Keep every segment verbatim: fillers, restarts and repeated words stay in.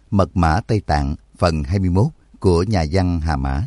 Mật mã Tây Tạng phần hai mươi mốt của nhà văn Hà Mã.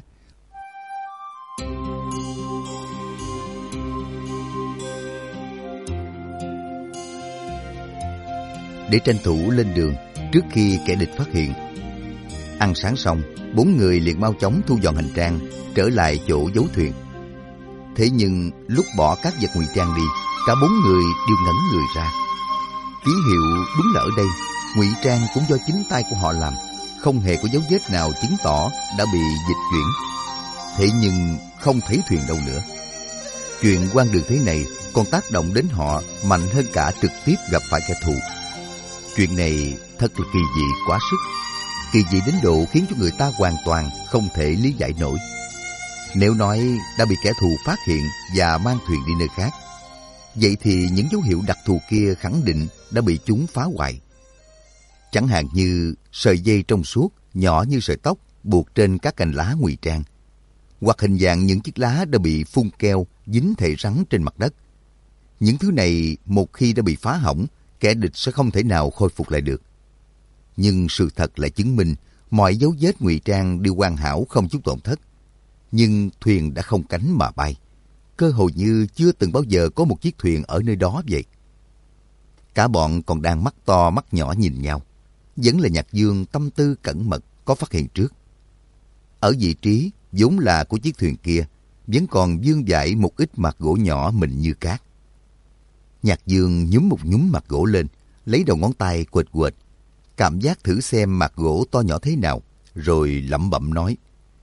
Để tranh thủ lên đường trước khi kẻ địch phát hiện. Ăn sáng xong, bốn người liền mau chóng thu dọn hành trang, trở lại chỗ giấu thuyền. Thế nhưng lúc bỏ các vật ngụy trang đi, cả bốn người đều ngẩn người ra. Ký hiệu đúng là ở đây, ngụy trang cũng do chính tay của họ làm, không hề có dấu vết nào chứng tỏ đã bị dịch chuyển. Thế nhưng không thấy thuyền đâu nữa. Chuyện quan đường thế này còn tác động đến họ mạnh hơn cả trực tiếp gặp phải kẻ thù. Chuyện này thật là kỳ dị quá sức, kỳ dị đến độ khiến cho người ta hoàn toàn không thể lý giải nổi. Nếu nói đã bị kẻ thù phát hiện và mang thuyền đi nơi khác, vậy thì những dấu hiệu đặc thù kia khẳng định đã bị chúng phá hoại. Chẳng hạn như sợi dây trong suốt, nhỏ như sợi tóc, buộc trên các cành lá ngụy trang, hoặc hình dạng những chiếc lá đã bị phun keo dính thể rắn trên mặt đất. Những thứ này một khi đã bị phá hỏng, kẻ địch sẽ không thể nào khôi phục lại được. Nhưng sự thật lại chứng minh mọi dấu vết ngụy trang đều hoàn hảo không chút tổn thất. Nhưng thuyền đã không cánh mà bay, cơ hồ như chưa từng bao giờ có một chiếc thuyền ở nơi đó vậy. Cả bọn còn đang mắt to mắt nhỏ nhìn nhau. Vẫn là Nhạc Dương tâm tư cẩn mật có phát hiện trước. Ở vị trí vốn là của chiếc thuyền kia, vẫn còn vương vãi một ít mặt gỗ nhỏ mịn như cát. Nhạc Dương nhúm một nhúm mặt gỗ lên, lấy đầu ngón tay quệt quệt, cảm giác thử xem mặt gỗ to nhỏ thế nào, rồi lẩm bẩm nói: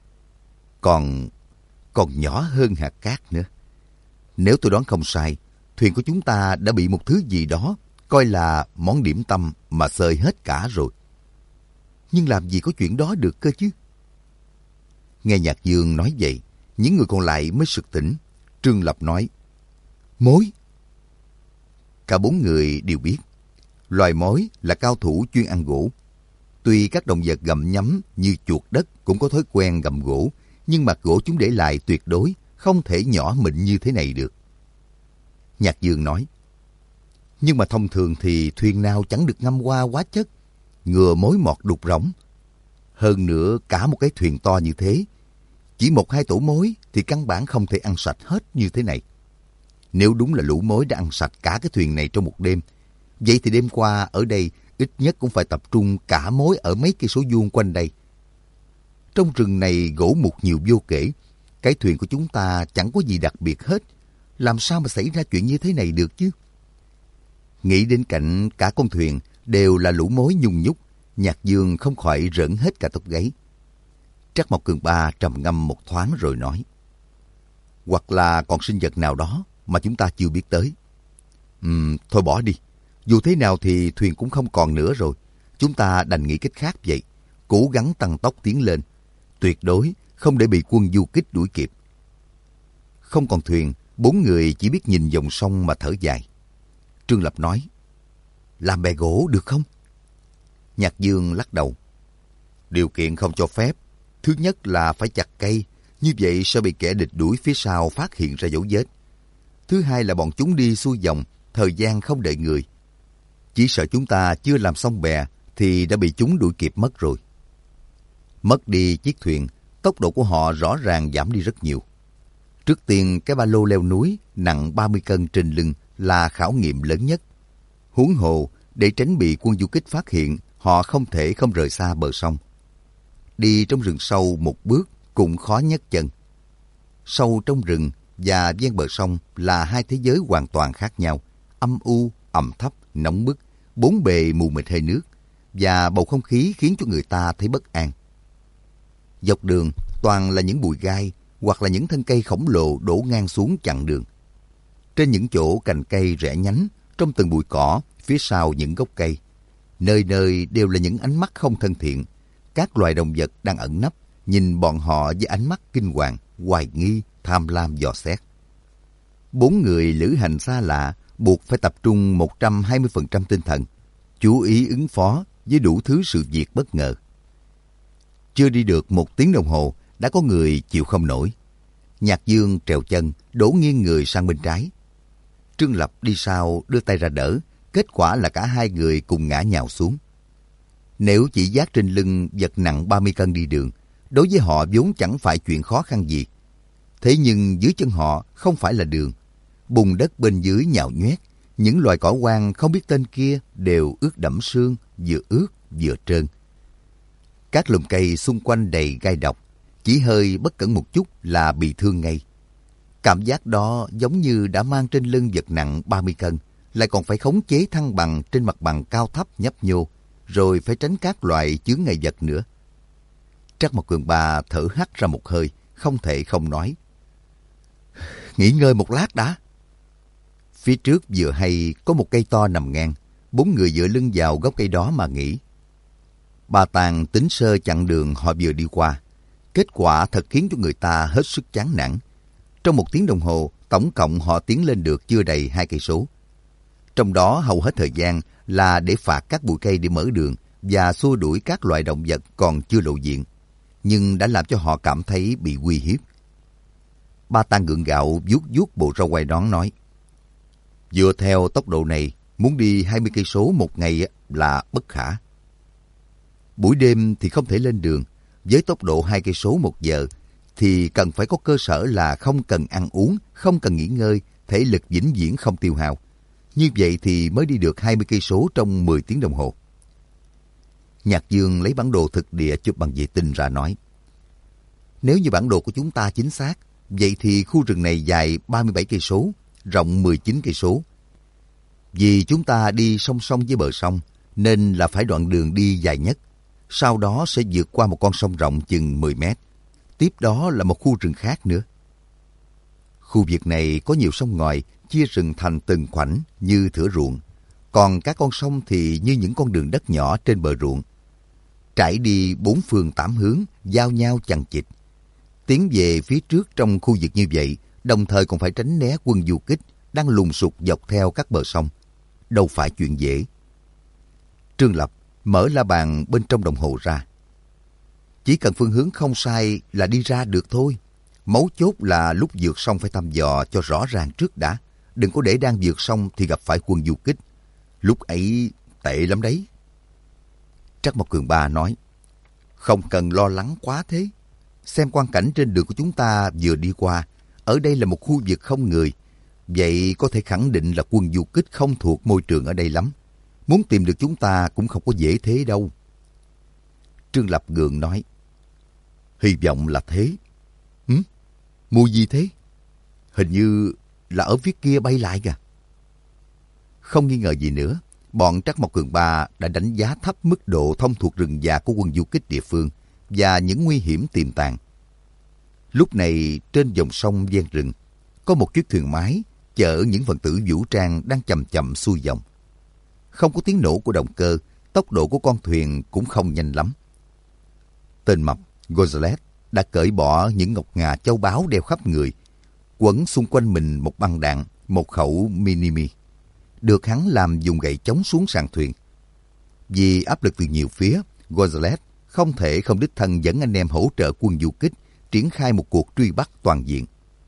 Còn, còn nhỏ hơn hạt cát nữa. Nếu tôi đoán không sai, thuyền của chúng ta đã bị một thứ gì đó coi là món điểm tâm mà xơi hết cả rồi. Nhưng làm gì có chuyện đó được cơ chứ? Nghe Nhạc Dương nói vậy, những người còn lại mới sực tỉnh. Trương Lập nói: Mối! Cả bốn người đều biết, loài mối là cao thủ chuyên ăn gỗ. Tuy các động vật gặm nhấm như chuột đất cũng có thói quen gặm gỗ, nhưng mặt gỗ chúng để lại tuyệt đối không thể nhỏ mịn như thế này được. Nhạc Dương nói: Nhưng mà thông thường thì thuyền nào chẳng được ngâm qua hóa chất, ngừa mối mọt đục rỗng. Hơn nữa cả một cái thuyền to như thế, chỉ một hai tổ mối thì căn bản không thể ăn sạch hết như thế này. Nếu đúng là lũ mối đã ăn sạch cả cái thuyền này trong một đêm, vậy thì đêm qua ở đây ít nhất cũng phải tập trung cả mối ở mấy cây số vuông quanh đây. Trong rừng này gỗ mục nhiều vô kể, cái thuyền của chúng ta chẳng có gì đặc biệt hết. Làm sao mà xảy ra chuyện như thế này được chứ? Nghĩ đến cảnh cả con thuyền đều là lũ mối nhung nhúc, Nhạc Dương không khỏi rợn hết cả tóc gáy. Trắc Mộc Cường Ba trầm ngâm một thoáng rồi nói: Hoặc là còn sinh vật nào đó mà chúng ta chưa biết tới. Ừm, thôi bỏ đi. Dù thế nào thì thuyền cũng không còn nữa rồi. Chúng ta đành nghĩ cách khác vậy. Cố gắng tăng tốc tiến lên. Tuyệt đối không để bị quân du kích đuổi kịp. Không còn thuyền, bốn người chỉ biết nhìn dòng sông mà thở dài. Trương Lập nói: Làm bè gỗ được không? Nhạc Dương lắc đầu: Điều kiện không cho phép. Thứ nhất là phải chặt cây, như vậy sẽ bị kẻ địch đuổi phía sau phát hiện ra dấu vết. Thứ hai là bọn chúng đi xuôi dòng, thời gian không đợi người. Chỉ sợ chúng ta chưa làm xong bè thì đã bị chúng đuổi kịp mất rồi. Mất đi chiếc thuyền, tốc độ của họ rõ ràng giảm đi rất nhiều. Trước tiên cái ba lô leo núi nặng ba mươi cân trên lưng là khảo nghiệm lớn nhất. Huống hồ, để tránh bị quân du kích phát hiện, họ không thể không rời xa bờ sông. Đi trong rừng sâu một bước cũng khó nhấc chân. Sâu trong rừng và ven bờ sông là hai thế giới hoàn toàn khác nhau, âm u, ẩm thấp, nóng bức, bốn bề mù mịt hơi nước, và bầu không khí khiến cho người ta thấy bất an. Dọc đường toàn là những bụi gai hoặc là những thân cây khổng lồ đổ ngang xuống chặn đường. Trên những chỗ cành cây rẽ nhánh, trong từng bụi cỏ, phía sau những gốc cây, nơi nơi đều là những ánh mắt không thân thiện. Các loài động vật đang ẩn nấp, nhìn bọn họ với ánh mắt kinh hoàng, hoài nghi, tham lam dò xét. Bốn người lữ hành xa lạ buộc phải tập trung một trăm hai mươi phần trăm tinh thần, chú ý ứng phó với đủ thứ sự việc bất ngờ. Chưa đi được một tiếng đồng hồ, đã có người chịu không nổi. Nhạc Dương trèo chân, đổ nghiêng người sang bên trái. Trương Lập đi sau đưa tay ra đỡ, kết quả là cả hai người cùng ngã nhào xuống. Nếu chỉ vác trên lưng vật nặng ba mươi cân đi đường, đối với họ vốn chẳng phải chuyện khó khăn gì. Thế nhưng dưới chân họ không phải là đường. Bùn đất bên dưới nhào nhoét, những loài cỏ hoang không biết tên kia đều ướt đẫm sương, vừa ướt vừa trơn. Các lùm cây xung quanh đầy gai độc, chỉ hơi bất cẩn một chút là bị thương ngay. Cảm giác đó giống như đã mang trên lưng vật nặng ba mươi cân, lại còn phải khống chế thăng bằng trên mặt bằng cao thấp nhấp nhô, rồi phải tránh các loại chướng ngại vật nữa. Trắc Mộc Cường Ba thở hắt ra một hơi, không thể không nói. Nghỉ ngơi một lát đã. Phía trước vừa hay có một cây to nằm ngang, bốn người dựa lưng vào gốc cây đó mà nghỉ. Ba Tàng tính sơ chặng đường họ vừa đi qua. Kết quả thật khiến cho người ta hết sức chán nản. Trong một tiếng đồng hồ, tổng cộng họ tiến lên được chưa đầy hai cây số. Trong đó hầu hết thời gian là để phạt các bụi cây để mở đường và xua đuổi các loại động vật còn chưa lộ diện, nhưng đã làm cho họ cảm thấy bị uy hiếp. Ba Tàng gượng gạo vuốt vuốt bộ râu quai nón nói: Dựa theo tốc độ này, muốn đi hai mươi cây số một ngày là bất khả. Buổi đêm thì không thể lên đường, với tốc độ hai cây số một giờ thì cần phải có cơ sở là không cần ăn uống, không cần nghỉ ngơi, thể lực vĩnh viễn không tiêu hao. Như vậy thì mới đi được hai mươi cây số trong mười tiếng đồng hồ. Nhạc Dương lấy bản đồ thực địa chụp bằng vệ tinh ra nói: Nếu như bản đồ của chúng ta chính xác, vậy thì khu rừng này dài ba mươi bảy cây số, rộng mười chín cây số. Vì chúng ta đi song song với bờ sông, nên là phải đoạn đường đi dài nhất. Sau đó sẽ vượt qua một con sông rộng chừng mười mét. Tiếp đó là một khu rừng khác nữa. Khu vực này có nhiều sông ngòi, chia rừng thành từng khoảnh như thửa ruộng. Còn các con sông thì như những con đường đất nhỏ trên bờ ruộng. Trải đi bốn phương tám hướng, giao nhau chằng chịt. Tiến về phía trước trong khu vực như vậy, đồng thời còn phải tránh né quân du kích đang lùng sục dọc theo các bờ sông. Đâu phải chuyện dễ. Trương Lập mở la bàn bên trong đồng hồ ra. Chỉ cần phương hướng không sai là đi ra được thôi. Mấu chốt là lúc vượt sông phải thăm dò cho rõ ràng trước đã. Đừng có để đang vượt sông thì gặp phải quân du kích. Lúc ấy tệ lắm đấy. Trắc Mộc Cường Ba nói: Không cần lo lắng quá thế. Xem quang cảnh trên đường của chúng ta vừa đi qua. Ở đây là một khu vực không người. Vậy có thể khẳng định là quân du kích không thuộc môi trường ở đây lắm. Muốn tìm được chúng ta cũng không có dễ thế đâu. Trương Lập gượng nói: Hy vọng là thế. Hử? Mùi gì thế? Hình như là ở phía kia bay lại kìa. Không nghi ngờ gì nữa, bọn Trắc Mộc Cường Ba đã đánh giá thấp mức độ thông thuộc rừng già của quân du kích địa phương và những nguy hiểm tiềm tàng. Lúc này trên dòng sông ven rừng có một chiếc thuyền mái chở những phần tử vũ trang đang chậm chậm xuôi dòng. Không có tiếng nổ của động cơ, tốc độ của con thuyền cũng không nhanh lắm. Tên mập Gonzales đã cởi bỏ những ngọc ngà châu báu đeo khắp người, quấn xung quanh mình một băng đạn, một khẩu mini-mi, được hắn làm dùng gậy chống xuống sàn thuyền. Vì áp lực từ nhiều phía, Gonzales không thể không đích thân dẫn anh em hỗ trợ quân du kích triển khai một cuộc truy bắt toàn diện.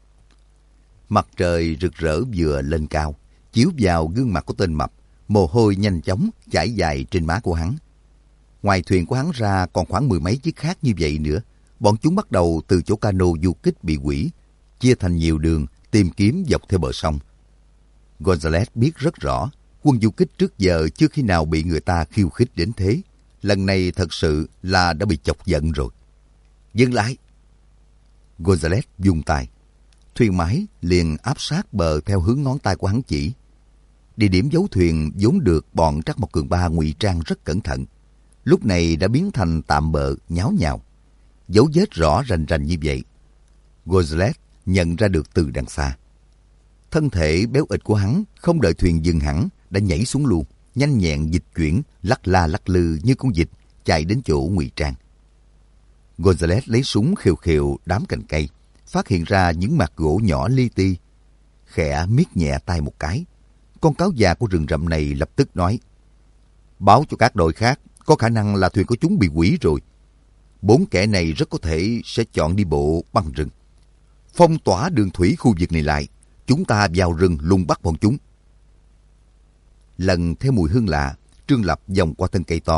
Mặt trời rực rỡ vừa lên cao, chiếu vào gương mặt của tên mập, mồ hôi nhanh chóng chảy dài trên má của hắn. Ngoài thuyền của hắn ra còn khoảng mười mấy chiếc khác như vậy nữa. Bọn chúng bắt đầu từ chỗ cano du kích bị hủy, chia thành nhiều đường tìm kiếm dọc theo bờ sông. Gonzales biết rất rõ, quân du kích trước giờ chưa khi nào bị người ta khiêu khích đến thế. Lần này thật sự là đã bị chọc giận rồi. Dừng lại! Gonzales vung tay. Thuyền máy liền áp sát bờ theo hướng ngón tay của hắn chỉ. Địa điểm giấu thuyền vốn được bọn Trắc Mộc Cường Ba ngụy trang rất cẩn thận, lúc này đã biến thành tạm bợ nháo nhào. Dấu vết rõ rành rành như vậy, Gonzales nhận ra được từ đằng xa. Thân thể béo ịch của hắn không đợi thuyền dừng hẳn đã nhảy xuống luôn, nhanh nhẹn dịch chuyển, lắc la lắc lư như con vịt chạy đến chỗ ngụy trang. Gonzales lấy súng khều khều đám cành cây, phát hiện ra những mặt gỗ nhỏ li ti, khẽ miết nhẹ tay một cái. Con cáo già của rừng rậm này lập tức nói: Báo cho các đội khác, có khả năng là thuyền của chúng bị hủy rồi. Bốn kẻ này rất có thể sẽ chọn đi bộ băng rừng. Phong tỏa đường thủy khu vực này lại, chúng ta vào rừng lùng bắt bọn chúng. Lần theo mùi hương lạ, Trương Lập vòng qua thân cây to,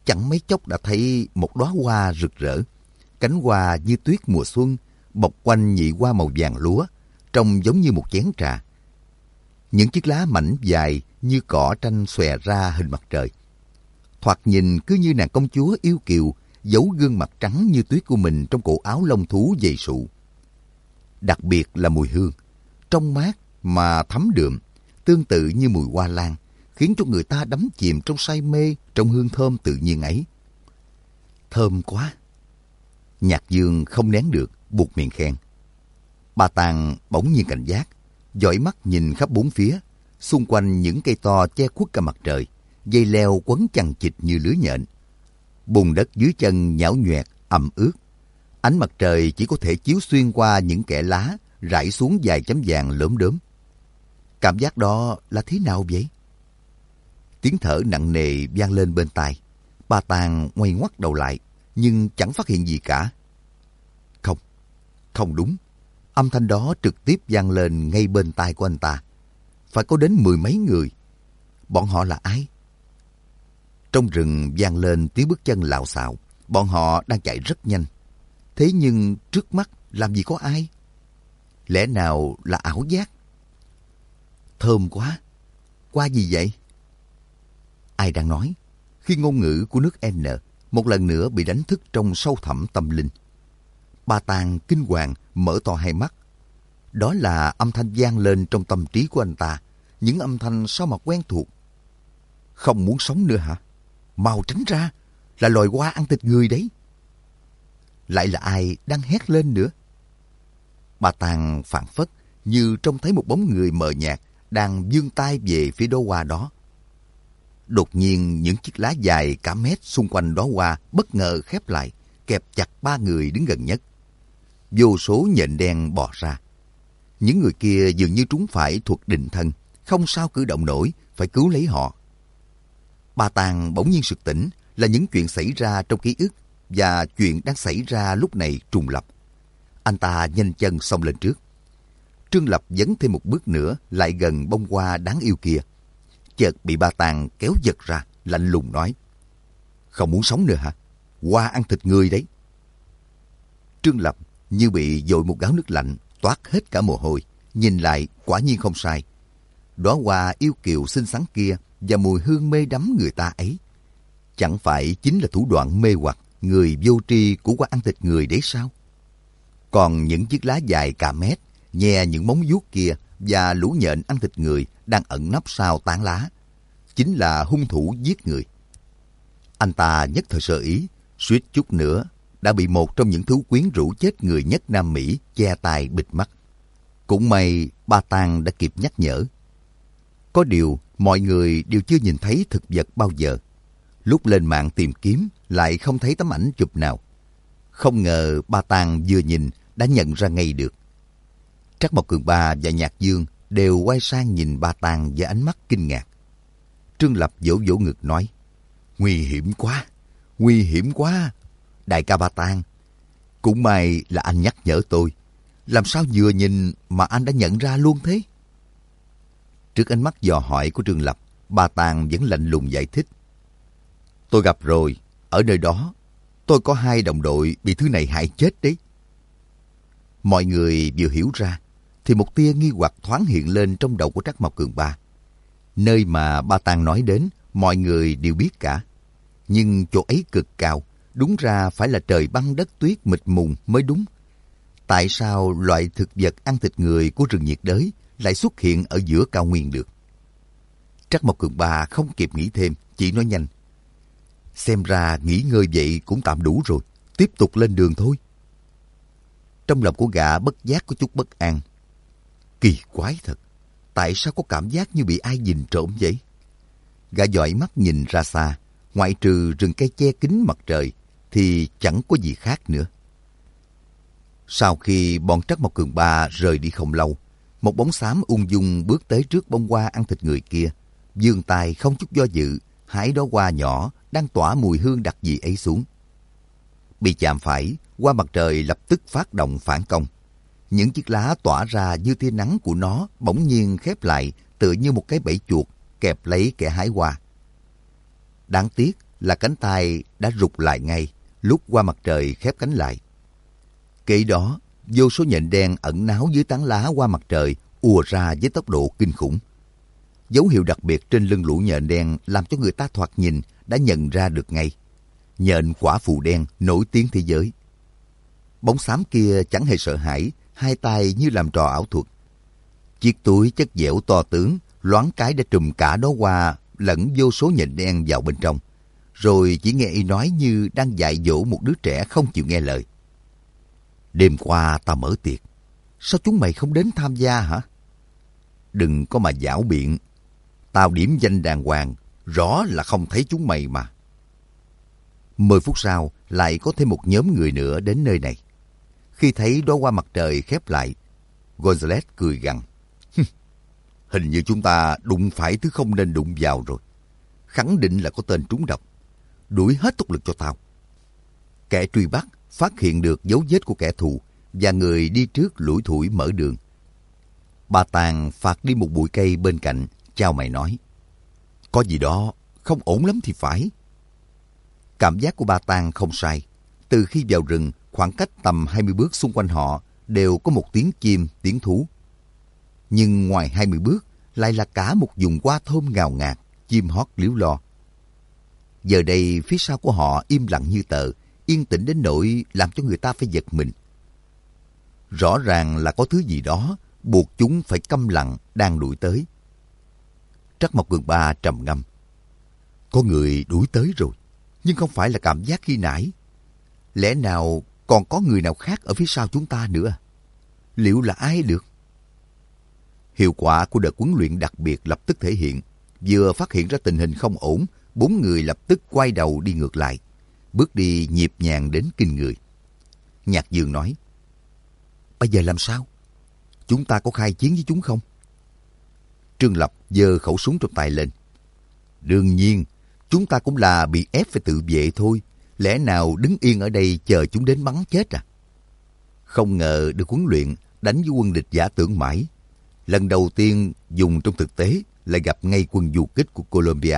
chẳng mấy chốc đã thấy một đóa hoa rực rỡ. Cánh hoa như tuyết mùa xuân, bọc quanh nhị hoa màu vàng lúa, trông giống như một chén trà. Những chiếc lá mảnh dài như cỏ tranh xòe ra hình mặt trời. Thoạt nhìn cứ như nàng công chúa yêu kiều, giấu gương mặt trắng như tuyết của mình trong cổ áo lông thú dày sụ. Đặc biệt là mùi hương, trong mát mà thấm đượm, tương tự như mùi hoa lan, khiến cho người ta đắm chìm trong say mê trong hương thơm tự nhiên ấy. Thơm quá! Nhạc Dương không nén được, buột miệng khen. Ba Tàng bỗng nhiên cảnh giác, dõi mắt nhìn khắp bốn phía, xung quanh những cây to che khuất cả mặt trời, dây leo quấn chằng chịt như lưới nhện. Bùn đất dưới chân nhão nhoẹt, ẩm ướt. Ánh mặt trời chỉ có thể chiếu xuyên qua những kẽ lá, rải xuống vài chấm vàng lốm đốm. Cảm giác đó là thế nào vậy? Tiếng thở nặng nề vang lên bên tai. Ba Tàng ngoay ngoắt đầu lại, nhưng chẳng phát hiện gì cả. Không, không đúng. Âm thanh đó trực tiếp vang lên ngay bên tai của anh ta. Phải có đến mười mấy người. Bọn họ là ai? Trong rừng vang lên tiếng bước chân lạo xạo. Bọn họ đang chạy rất nhanh. Thế nhưng trước mắt làm gì có ai? Lẽ nào là ảo giác? Thơm quá! Qua gì vậy? Ai đang nói? Khi ngôn ngữ của nước N một lần nữa bị đánh thức trong sâu thẳm tâm linh. Ba Tàng kinh hoàng mở to hai mắt. Đó là âm thanh vang lên trong tâm trí của anh ta. Những âm thanh sao mà quen thuộc. Không muốn sống nữa hả? Mau tránh ra! Là loài hoa ăn thịt người đấy. Lại là ai đang hét lên nữa? Ba Tàng phảng phất như trông thấy một bóng người mờ nhạt đang vươn tay về phía đóa hoa đó. Đột nhiên những chiếc lá dài cả mét xung quanh đóa hoa bất ngờ khép lại, kẹp chặt ba người đứng gần nhất. Vô số nhện đen bò ra. Những người kia dường như trúng phải thuật định thân, không sao cử động nổi, phải cứu lấy họ. Ba Tàng bỗng nhiên sực tỉnh, là những chuyện xảy ra trong ký ức và chuyện đang xảy ra lúc này trùng lập. Anh ta nhanh chân xông lên trước. Trương Lập dấn thêm một bước nữa lại gần bông hoa đáng yêu kia. Chợt bị Ba Tàng kéo giật ra, lạnh lùng nói: Không muốn sống nữa hả? Hoa ăn thịt người đấy. Trương Lập như bị dội một gáo nước lạnh, toát hết cả mồ hôi. Nhìn lại quả nhiên không sai. Đóa hoa yêu kiều xinh xắn kia và mùi hương mê đắm người ta ấy, chẳng phải chính là thủ đoạn mê hoặc người vô tri của hoa ăn thịt người đấy sao? Còn những chiếc lá dài cả mét, nhè những móng vuốt kia và lũ nhện ăn thịt người đang ẩn nấp sau tán lá, chính là hung thủ giết người. Anh ta nhất thời sơ ý, suýt chút nữa đã bị một trong những thú quyến rũ chết người nhất Nam Mỹ che tai bịt mắt. Cũng may Ba Tàng đã kịp nhắc nhở. Có điều mọi người đều chưa nhìn thấy thực vật bao giờ. Lúc lên mạng tìm kiếm lại không thấy tấm ảnh chụp nào. Không ngờ Ba Tàng vừa nhìn đã nhận ra ngay được. Trắc Mộc Cường Ba và Nhạc Dương đều quay sang nhìn Ba Tàng với ánh mắt kinh ngạc. Trương Lập vỗ vỗ ngực nói: Nguy hiểm quá, nguy hiểm quá. Đại ca Ba Tàng, cũng may là anh nhắc nhở tôi. Làm sao vừa nhìn mà anh đã nhận ra luôn thế? Trước ánh mắt dò hỏi của Trương Lập, Ba Tàng vẫn lạnh lùng giải thích: Tôi gặp rồi, ở nơi đó, tôi có hai đồng đội bị thứ này hại chết đấy. Mọi người vừa hiểu ra, thì một tia nghi hoặc thoáng hiện lên trong đầu của Trắc Mộc Cường Ba. Nơi mà Ba Tàng nói đến, mọi người đều biết cả. Nhưng chỗ ấy cực cao, đúng ra phải là trời băng đất tuyết mịt mùng mới đúng. Tại sao loại thực vật ăn thịt người của rừng nhiệt đới lại xuất hiện ở giữa cao nguyên được? Trắc Mộc Cường Ba không kịp nghĩ thêm, chỉ nói nhanh: Xem ra nghỉ ngơi vậy cũng tạm đủ rồi, tiếp tục lên đường thôi. Trong lòng của gã bất giác có chút bất an. Kỳ quái thật, tại sao có cảm giác như bị ai nhìn trộm vậy? Gã dõi mắt nhìn ra xa, ngoại trừ rừng cây che kín mặt trời thì chẳng có gì khác nữa. Sau khi bọn Trắc Mộc Cường Ba rời đi không lâu, một bóng xám ung dung bước tới trước bông hoa ăn thịt người kia, vươn tay không chút do dự hái đóa hoa nhỏ đang tỏa mùi hương đặc dị ấy xuống. Bị chạm phải, hoa mặt trời lập tức phát động phản công. Những chiếc lá tỏa ra như tia nắng của nó bỗng nhiên khép lại, tựa như một cái bẫy chuột kẹp lấy kẻ hái hoa. Đáng tiếc là cánh tay đã rụt lại ngay lúc qua mặt trời khép cánh lại. Kế đó, vô số nhện đen ẩn náu dưới tán lá qua mặt trời ùa ra với tốc độ kinh khủng. Dấu hiệu đặc biệt trên lưng lũ nhện đen làm cho người ta thoạt nhìn đã nhận ra được ngay. Nhện quả phù đen nổi tiếng thế giới. Bóng xám kia chẳng hề sợ hãi, hai tay như làm trò ảo thuật. Chiếc túi chất dẻo to tướng, loáng cái đã trùm cả đó hoa lẫn vô số nhện đen vào bên trong. Rồi chỉ nghe y nói như đang dạy dỗ một đứa trẻ không chịu nghe lời. Đêm qua tao mở tiệc, sao chúng mày không đến tham gia hả? Đừng có mà giảo biện, tao điểm danh đàng hoàng, rõ là không thấy chúng mày mà. Mười phút sau, lại có thêm một nhóm người nữa đến nơi này. Khi thấy đóa hoa mặt trời khép lại, Gonzales cười gằn. Hình như chúng ta đụng phải thứ không nên đụng vào rồi. Khẳng định là có tên trúng độc. Đuổi hết tốc lực cho tao. Kẻ truy bắt phát hiện được dấu vết của kẻ thù và người đi trước lủi thủi mở đường. Bà Tàng phạt đi một bụi cây bên cạnh, chào mày nói. Có gì đó không ổn lắm thì phải. Cảm giác của bà Tàng không sai. Từ khi vào rừng, khoảng cách tầm hai mươi bước xung quanh họ đều có một tiếng chim, tiếng thú. Nhưng ngoài hai mươi bước lại là cả một vùng hoa thơm ngào ngạt, chim hót líu lo. Giờ đây phía sau của họ im lặng như tờ, yên tĩnh đến nỗi làm cho người ta phải giật mình. Rõ ràng là có thứ gì đó buộc chúng phải câm lặng đang đuổi tới. Trắc Mộc Cường Ba trầm ngâm. Có người đuổi tới rồi, nhưng không phải là cảm giác khi nãy. Lẽ nào còn có người nào khác ở phía sau chúng ta nữa? Liệu là ai được? Hiệu quả của đợt huấn luyện đặc biệt lập tức thể hiện. Vừa phát hiện ra tình hình không ổn, bốn người lập tức quay đầu đi ngược lại. Bước đi nhịp nhàng đến kinh người. Nhạc Dương nói. Bây giờ làm sao? Chúng ta có khai chiến với chúng không? Trương Lập giơ khẩu súng trong tay lên. Đương nhiên, chúng ta cũng là bị ép phải tự vệ thôi. Lẽ nào đứng yên ở đây chờ chúng đến bắn chết à? Không ngờ được huấn luyện đánh với quân địch giả tưởng mãi. Lần đầu tiên dùng trong thực tế lại gặp ngay quân du kích của Colombia.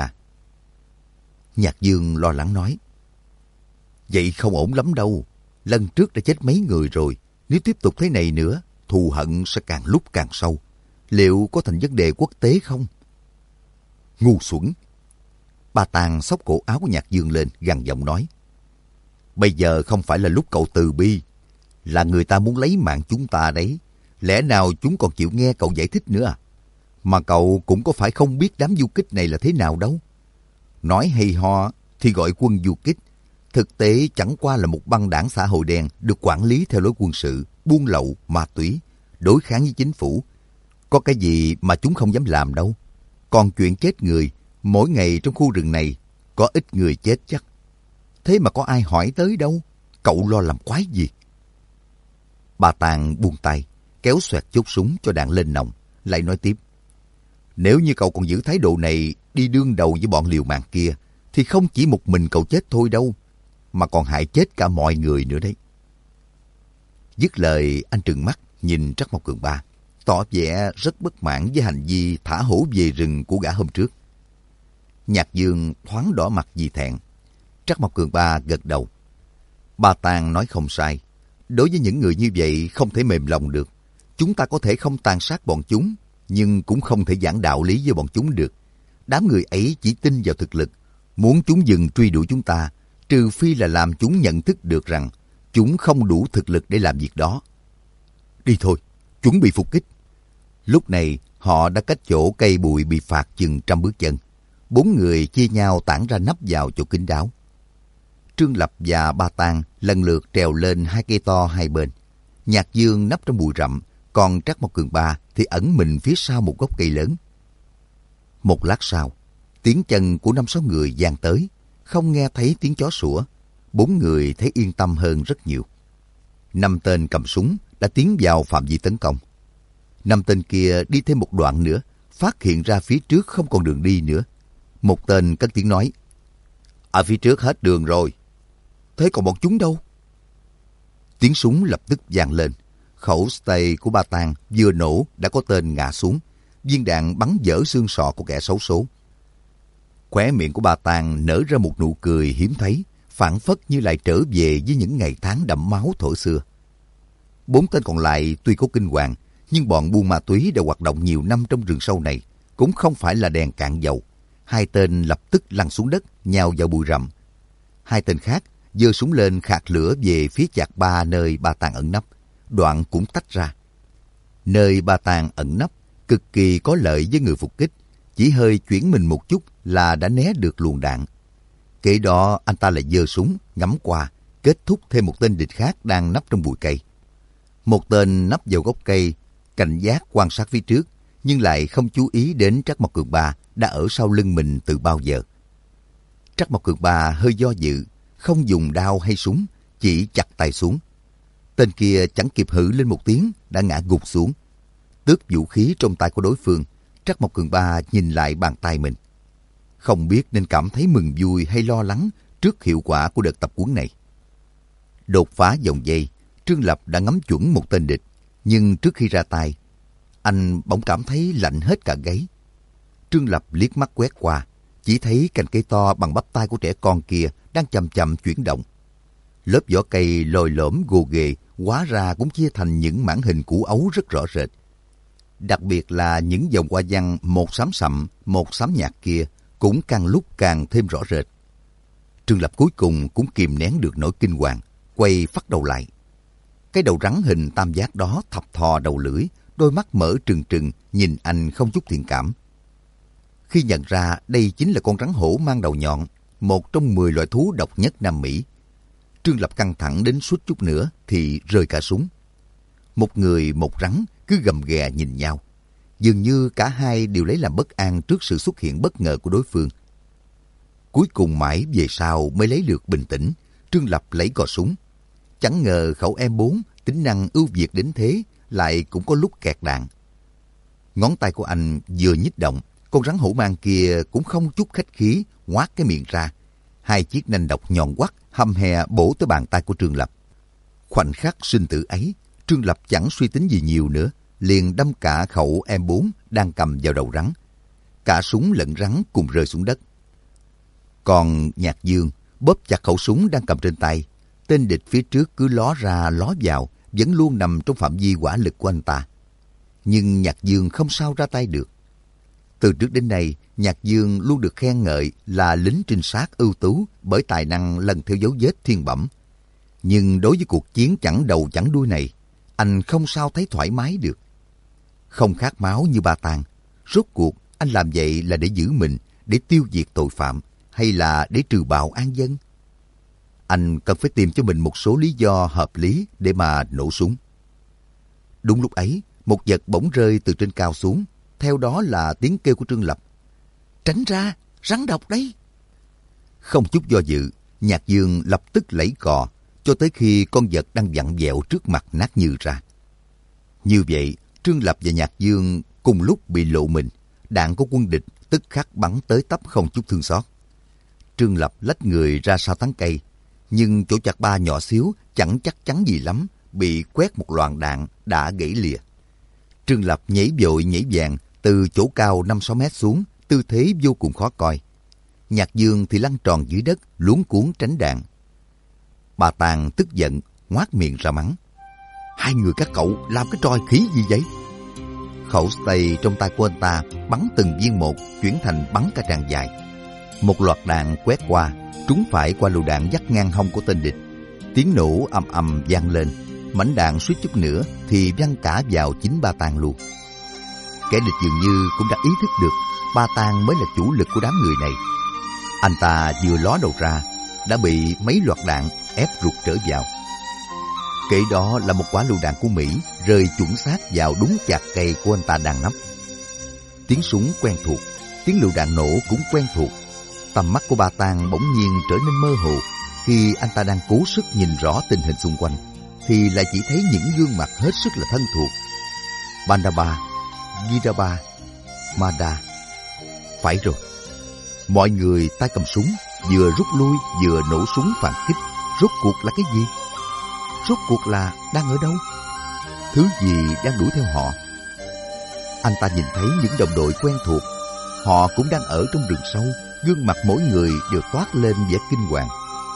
Nhạc Dương lo lắng nói. Vậy không ổn lắm đâu. Lần trước đã chết mấy người rồi. Nếu tiếp tục thế này nữa, thù hận sẽ càng lúc càng sâu. Liệu có thành vấn đề quốc tế không? Ngu xuẩn. Bà Tàng xốc cổ áo của Nhạc Dương lên, gằn giọng nói. Bây giờ không phải là lúc cậu từ bi. Là người ta muốn lấy mạng chúng ta đấy. Lẽ nào chúng còn chịu nghe cậu giải thích nữa à? Mà cậu cũng có phải không biết đám du kích này là thế nào đâu. Nói hay ho thì gọi quân du kích. Thực tế chẳng qua là một băng đảng xã hội đen được quản lý theo lối quân sự, buôn lậu, ma túy, đối kháng với chính phủ. Có cái gì mà chúng không dám làm đâu. Còn chuyện chết người, mỗi ngày trong khu rừng này có ít người chết chắc. Thế mà có ai hỏi tới đâu. Cậu lo làm quái gì? Bà Tàng buông tay, kéo xoẹt chốt súng cho đạn lên nòng, lại nói tiếp. Nếu như cậu còn giữ thái độ này đi đương đầu với bọn liều mạng kia, thì không chỉ một mình cậu chết thôi đâu, mà còn hại chết cả mọi người nữa đấy. Dứt lời, anh trừng mắt nhìn Trắc Mộc Cường Ba, tỏ vẻ rất bất mãn với hành vi thả hổ về rừng của gã hôm trước. Nhạc Dương thoáng đỏ mặt vì thẹn. Trắc Mộc Cường Ba gật đầu. Bà Tàng nói không sai. Đối với những người như vậy không thể mềm lòng được. Chúng ta có thể không tàn sát bọn chúng, nhưng cũng không thể giảng đạo lý với bọn chúng được. Đám người ấy chỉ tin vào thực lực. Muốn chúng dừng truy đuổi chúng ta, trừ phi là làm chúng nhận thức được rằng chúng không đủ thực lực để làm việc đó. Đi thôi, chuẩn bị phục kích. Lúc này, họ đã cách chỗ cây bụi bị phạt chừng trăm bước chân. Bốn người chia nhau tản ra nấp vào chỗ kín đáo. Trương Lập và Ba Tàng lần lượt trèo lên hai cây to hai bên. Nhạc Dương nấp trong bụi rậm, còn Trắc Mộc Cường Ba thì ẩn mình phía sau một gốc cây lớn. Một lát sau, tiếng chân của năm sáu người vang tới, không nghe thấy tiếng chó sủa. Bốn người thấy yên tâm hơn rất nhiều. Năm tên cầm súng đã tiến vào phạm vi tấn công. Năm tên kia đi thêm một đoạn nữa, phát hiện ra phía trước không còn đường đi nữa. Một tên cất tiếng nói. Ở phía trước hết đường rồi. Thế còn bọn chúng đâu? Tiếng súng lập tức vang lên. Khẩu stay của Ba Tàng vừa nổ đã có tên ngã xuống. Viên đạn bắn vỡ xương sọ của kẻ xấu số. Khóe miệng của Ba Tàng nở ra một nụ cười hiếm thấy, phảng phất như lại trở về với những ngày tháng đẫm máu thuở xưa. Bốn tên còn lại tuy có kinh hoàng, nhưng bọn buôn ma túy đã hoạt động nhiều năm trong rừng sâu này, cũng không phải là đèn cạn dầu. Hai tên lập tức lăn xuống đất, nhào vào bụi rậm. Hai tên khác giơ súng lên khạc lửa về phía chạc ba nơi Ba Tàng ẩn nấp, đoạn cũng tách ra. Nơi Ba Tàng ẩn nấp cực kỳ có lợi với người phục kích, chỉ hơi chuyển mình một chút là đã né được luồng đạn. Kế đó anh ta lại giơ súng ngắm qua, kết thúc thêm một tên địch khác đang nấp trong bụi cây. Một tên nấp vào gốc cây, cảnh giác quan sát phía trước, nhưng lại không chú ý đến Trắc Mộc Cường Ba đã ở sau lưng mình từ bao giờ. Trắc Mộc Cường Ba hơi do dự, không dùng đao hay súng, chỉ chặt tay xuống. Tên kia chẳng kịp hử lên một tiếng đã ngã gục xuống. Tước vũ khí trong tay của đối phương, Trắc Mộc Cường Ba nhìn lại bàn tay mình. Không biết nên cảm thấy mừng vui hay lo lắng trước hiệu quả của đợt tập huấn này. Đột phá vòng dây, Trương Lập đã ngắm chuẩn một tên địch, nhưng trước khi ra tay, anh bỗng cảm thấy lạnh hết cả gáy. Trương Lập liếc mắt quét qua, chỉ thấy cành cây to bằng bắp tay của trẻ con kia đang chậm chậm chuyển động. Lớp vỏ cây lồi lõm gồ ghề hóa ra cũng chia thành những mảng hình củ ấu rất rõ rệt. Đặc biệt là những dòng hoa văn một xám sậm, một xám nhạt kia cũng càng lúc càng thêm rõ rệt. Trương Lập cuối cùng cũng kìm nén được nỗi kinh hoàng, quay phát đầu lại. Cái đầu rắn hình tam giác đó thập thò đầu lưỡi, đôi mắt mở trừng trừng nhìn anh không chút thiện cảm. Khi nhận ra đây chính là con rắn hổ mang đầu nhọn, một trong mười loại thú độc nhất Nam Mỹ, Trương Lập căng thẳng đến suýt chút nữa thì rơi cả súng. Một người một rắn cứ gầm ghè nhìn nhau, dường như cả hai đều lấy làm bất an trước sự xuất hiện bất ngờ của đối phương. Cuối cùng mãi về sau mới lấy được bình tĩnh, Trương Lập lấy cò súng. Chẳng ngờ khẩu em bốn tính năng ưu việt đến thế, lại cũng có lúc kẹt đạn. Ngón tay của anh vừa nhích động, con rắn hổ mang kia cũng không chút khách khí ngoác cái miệng ra. Hai chiếc nanh độc nhọn quắt hăm hè bổ tới bàn tay của Trương Lập. Khoảnh khắc sinh tử ấy, Trương Lập chẳng suy tính gì nhiều nữa, liền đâm cả khẩu em bốn đang cầm vào đầu rắn. Cả súng lẫn rắn cùng rơi xuống đất. Còn Nhạc Dương bóp chặt khẩu súng đang cầm trên tay. Tên địch phía trước cứ ló ra ló vào, vẫn luôn nằm trong phạm vi hỏa lực của anh ta. Nhưng Nhạc Dương không sao ra tay được. Từ trước đến nay, Nhạc Dương luôn được khen ngợi là lính trinh sát ưu tú bởi tài năng lần theo dấu vết thiên bẩm. Nhưng đối với cuộc chiến chẳng đầu chẳng đuôi này, anh không sao thấy thoải mái được. Không khát máu như Ba Tàng, rốt cuộc anh làm vậy là để giữ mình, để tiêu diệt tội phạm, hay là để trừ bạo an dân? Anh cần phải tìm cho mình một số lý do hợp lý để mà nổ súng. Đúng lúc ấy, một vật bỗng rơi từ trên cao xuống, theo đó là tiếng kêu của Trương Lập. Tránh ra, rắn độc đấy! Không chút do dự, Nhạc Dương lập tức lấy cò, cho tới khi con vật đang vặn vẹo trước mặt nát nhừ ra. Như vậy, Trương Lập và Nhạc Dương cùng lúc bị lộ mình, đạn của quân địch tức khắc bắn tới tấp không chút thương xót. Trương Lập lách người ra sau tán cây, nhưng chỗ chạc ba nhỏ xíu chẳng chắc chắn gì lắm, bị quét một loạt đạn đã gãy lìa. Trương Lập nhảy vội nhảy vàng từ chỗ cao năm sáu mét xuống, tư thế vô cùng khó coi. Nhạc Dương thì lăn tròn dưới đất, luống cuống tránh đạn. Bà Tàng tức giận, ngoác miệng ra mắng. Hai người các cậu làm cái trò khí gì vậy? Khẩu stay trong tay của anh ta bắn từng viên một, chuyển thành bắn cả tràng dài. Một loạt đạn quét qua, trúng phải qua lựu đạn dắt ngang hông của tên địch. Tiếng nổ ầm ầm vang lên, mảnh đạn suýt chút nữa thì văng cả vào chính Ba Tàng luôn. Kẻ địch dường như cũng đã ý thức được Ba Tàng mới là chủ lực của đám người này. Anh ta vừa ló đầu ra đã bị mấy loạt đạn ép rụt trở vào. Kế đó là một quả lựu đạn của Mỹ rơi chuẩn xác vào đúng chạc cây của anh ta đang nấp. Tiếng súng quen thuộc, tiếng lựu đạn nổ cũng quen thuộc. Tầm mắt của Ba Tàng bỗng nhiên trở nên mơ hồ. Khi anh ta đang cố sức nhìn rõ tình hình xung quanh, thì lại chỉ thấy những gương mặt hết sức là thân thuộc. Bandaba, Vidaba, Mada. Phải rồi, mọi người tay cầm súng, vừa rút lui vừa nổ súng phản kích. Rốt cuộc là cái gì? Rốt cuộc là đang ở đâu? Thứ gì đang đuổi theo họ? Anh ta nhìn thấy những đồng đội quen thuộc. Họ cũng đang ở trong rừng sâu, gương mặt mỗi người đều toát lên vẻ kinh hoàng.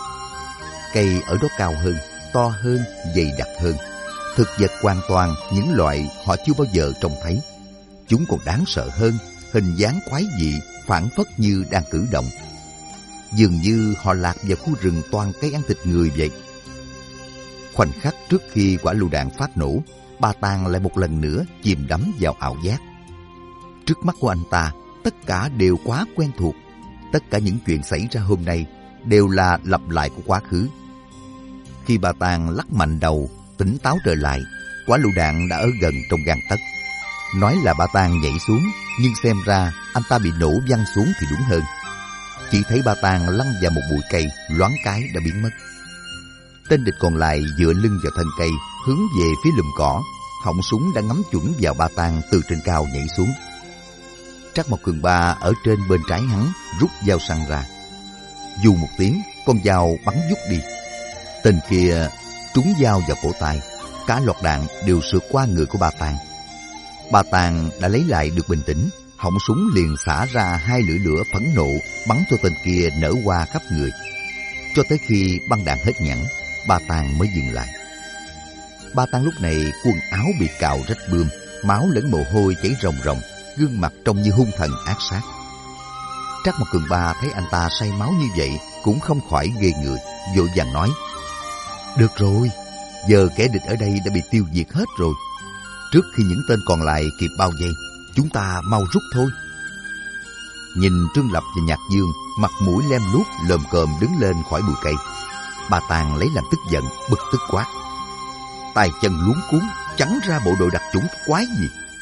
Cây ở đó cao hơn, to hơn, dày đặc hơn. Thực vật hoàn toàn những loại họ chưa bao giờ trông thấy. Chúng còn đáng sợ hơn, hình dáng quái dị, phảng phất như đang cử động. Dường như họ lạc vào khu rừng toàn cây ăn thịt người vậy. Khoảnh khắc trước khi quả lựu đạn phát nổ, Ba Tàng lại một lần nữa chìm đắm vào ảo giác. Trước mắt của anh ta, tất cả đều quá quen thuộc. Tất cả những chuyện xảy ra hôm nay đều là lặp lại của quá khứ. Khi Ba Tàng lắc mạnh đầu, tỉnh táo trở lại, quả lựu đạn đã ở gần trong gang tấc. Nói là Ba Tàng nhảy xuống, nhưng xem ra anh ta bị nổ văng xuống thì đúng hơn. Chỉ thấy Ba Tàng lăn vào một bụi cây, loáng cái đã biến mất. Tên địch còn lại dựa lưng vào thân cây, hướng về phía lùm cỏ. Họng súng đã ngắm chuẩn vào Ba Tàng từ trên cao nhảy xuống. Trác Mộc Cường Ba ở trên bên trái hắn, rút dao săn ra. Dù một tiếng, con dao bắn vút đi. Tên kia trúng dao vào cổ tay, cả loạt đạn đều sượt qua người của Ba Tàng. Ba Tàng đã lấy lại được bình tĩnh, họng súng liền xả ra hai lưỡi lửa phẫn nộ, bắn cho tên kia nở hoa khắp người. Cho tới khi băng đạn hết nhẵn, Ba Tàng mới dừng lại. Ba Tàng lúc này quần áo bị cào rách bươm, máu lẫn mồ hôi chảy ròng ròng, gương mặt trông như hung thần ác sát. Trác Mộc Cường Ba thấy anh ta say máu như vậy cũng không khỏi ghê người, vội vàng nói: "Được rồi, giờ kẻ địch ở đây đã bị tiêu diệt hết rồi. Trước khi những tên còn lại kịp bao vây, chúng ta mau rút thôi." Nhìn Trương Lập và Nhạc Dương mặt mũi lem luốc lồm cồm đứng lên khỏi bụi cây, Ba Tàng lấy làm tức giận, bực tức quát: "Tay chân luống cuống, chẳng ra bộ đội đặc chủng quái gì!"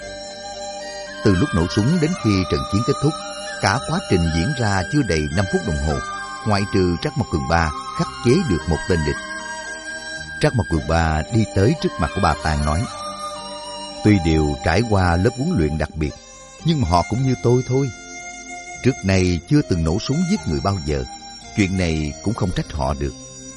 Từ lúc nổ súng đến khi trận chiến kết thúc, cả quá trình diễn ra chưa đầy năm phút đồng hồ, ngoại trừ Trác Mộc Cường Ba khắc chế được một tên địch. Trác Mộc Cường Ba đi tới trước mặt của Ba Tàng nói: "Tuy đều trải qua lớp huấn luyện đặc biệt, nhưng mà họ cũng như tôi thôi. Trước này chưa từng nổ súng giết người bao giờ, chuyện này cũng không trách họ được."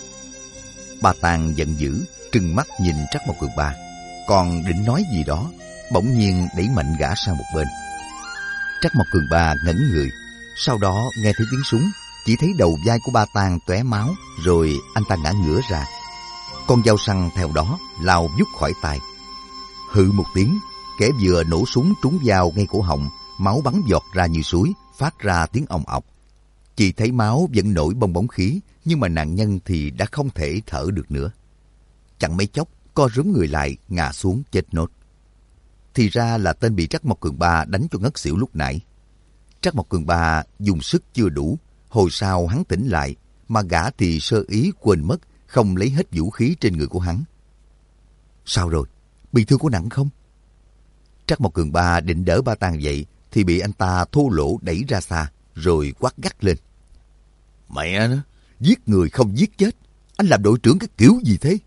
Ba Tàng giận dữ, trừng mắt nhìn Trác Mộc Cường Ba, còn định nói gì đó, bỗng nhiên đẩy mạnh gã sang một bên. Trác Mộc Cường Ba ngẩn người, sau đó nghe thấy tiếng súng, chỉ thấy đầu vai của Ba Tàng tóe máu, rồi anh ta ngã ngửa ra. Con dao săn theo đó lao vút khỏi tay. Hự một tiếng, kẻ vừa nổ súng trúng dao ngay cổ họng, máu bắn giọt ra như suối, phát ra tiếng ong ọc. Chỉ thấy máu vẫn nổi bong bóng khí, nhưng mà nạn nhân thì đã không thể thở được nữa. Chẳng mấy chốc, co rúm người lại, ngã xuống chết nốt. Thì ra là tên bị Trác Mộc Cường Ba đánh cho ngất xỉu lúc nãy. Trác Mộc Cường Ba dùng sức chưa đủ, hồi sau hắn tỉnh lại, mà gã thì sơ ý quên mất, không lấy hết vũ khí trên người của hắn. "Sao rồi? Bị thương có nặng không?" Trác Mộc Cường Ba định đỡ Ba Tàng dậy, thì bị anh ta thô lỗ đẩy ra xa, rồi quát gắt lên: "Mẹ nó, giết người không giết chết, anh làm đội trưởng cái kiểu gì thế?"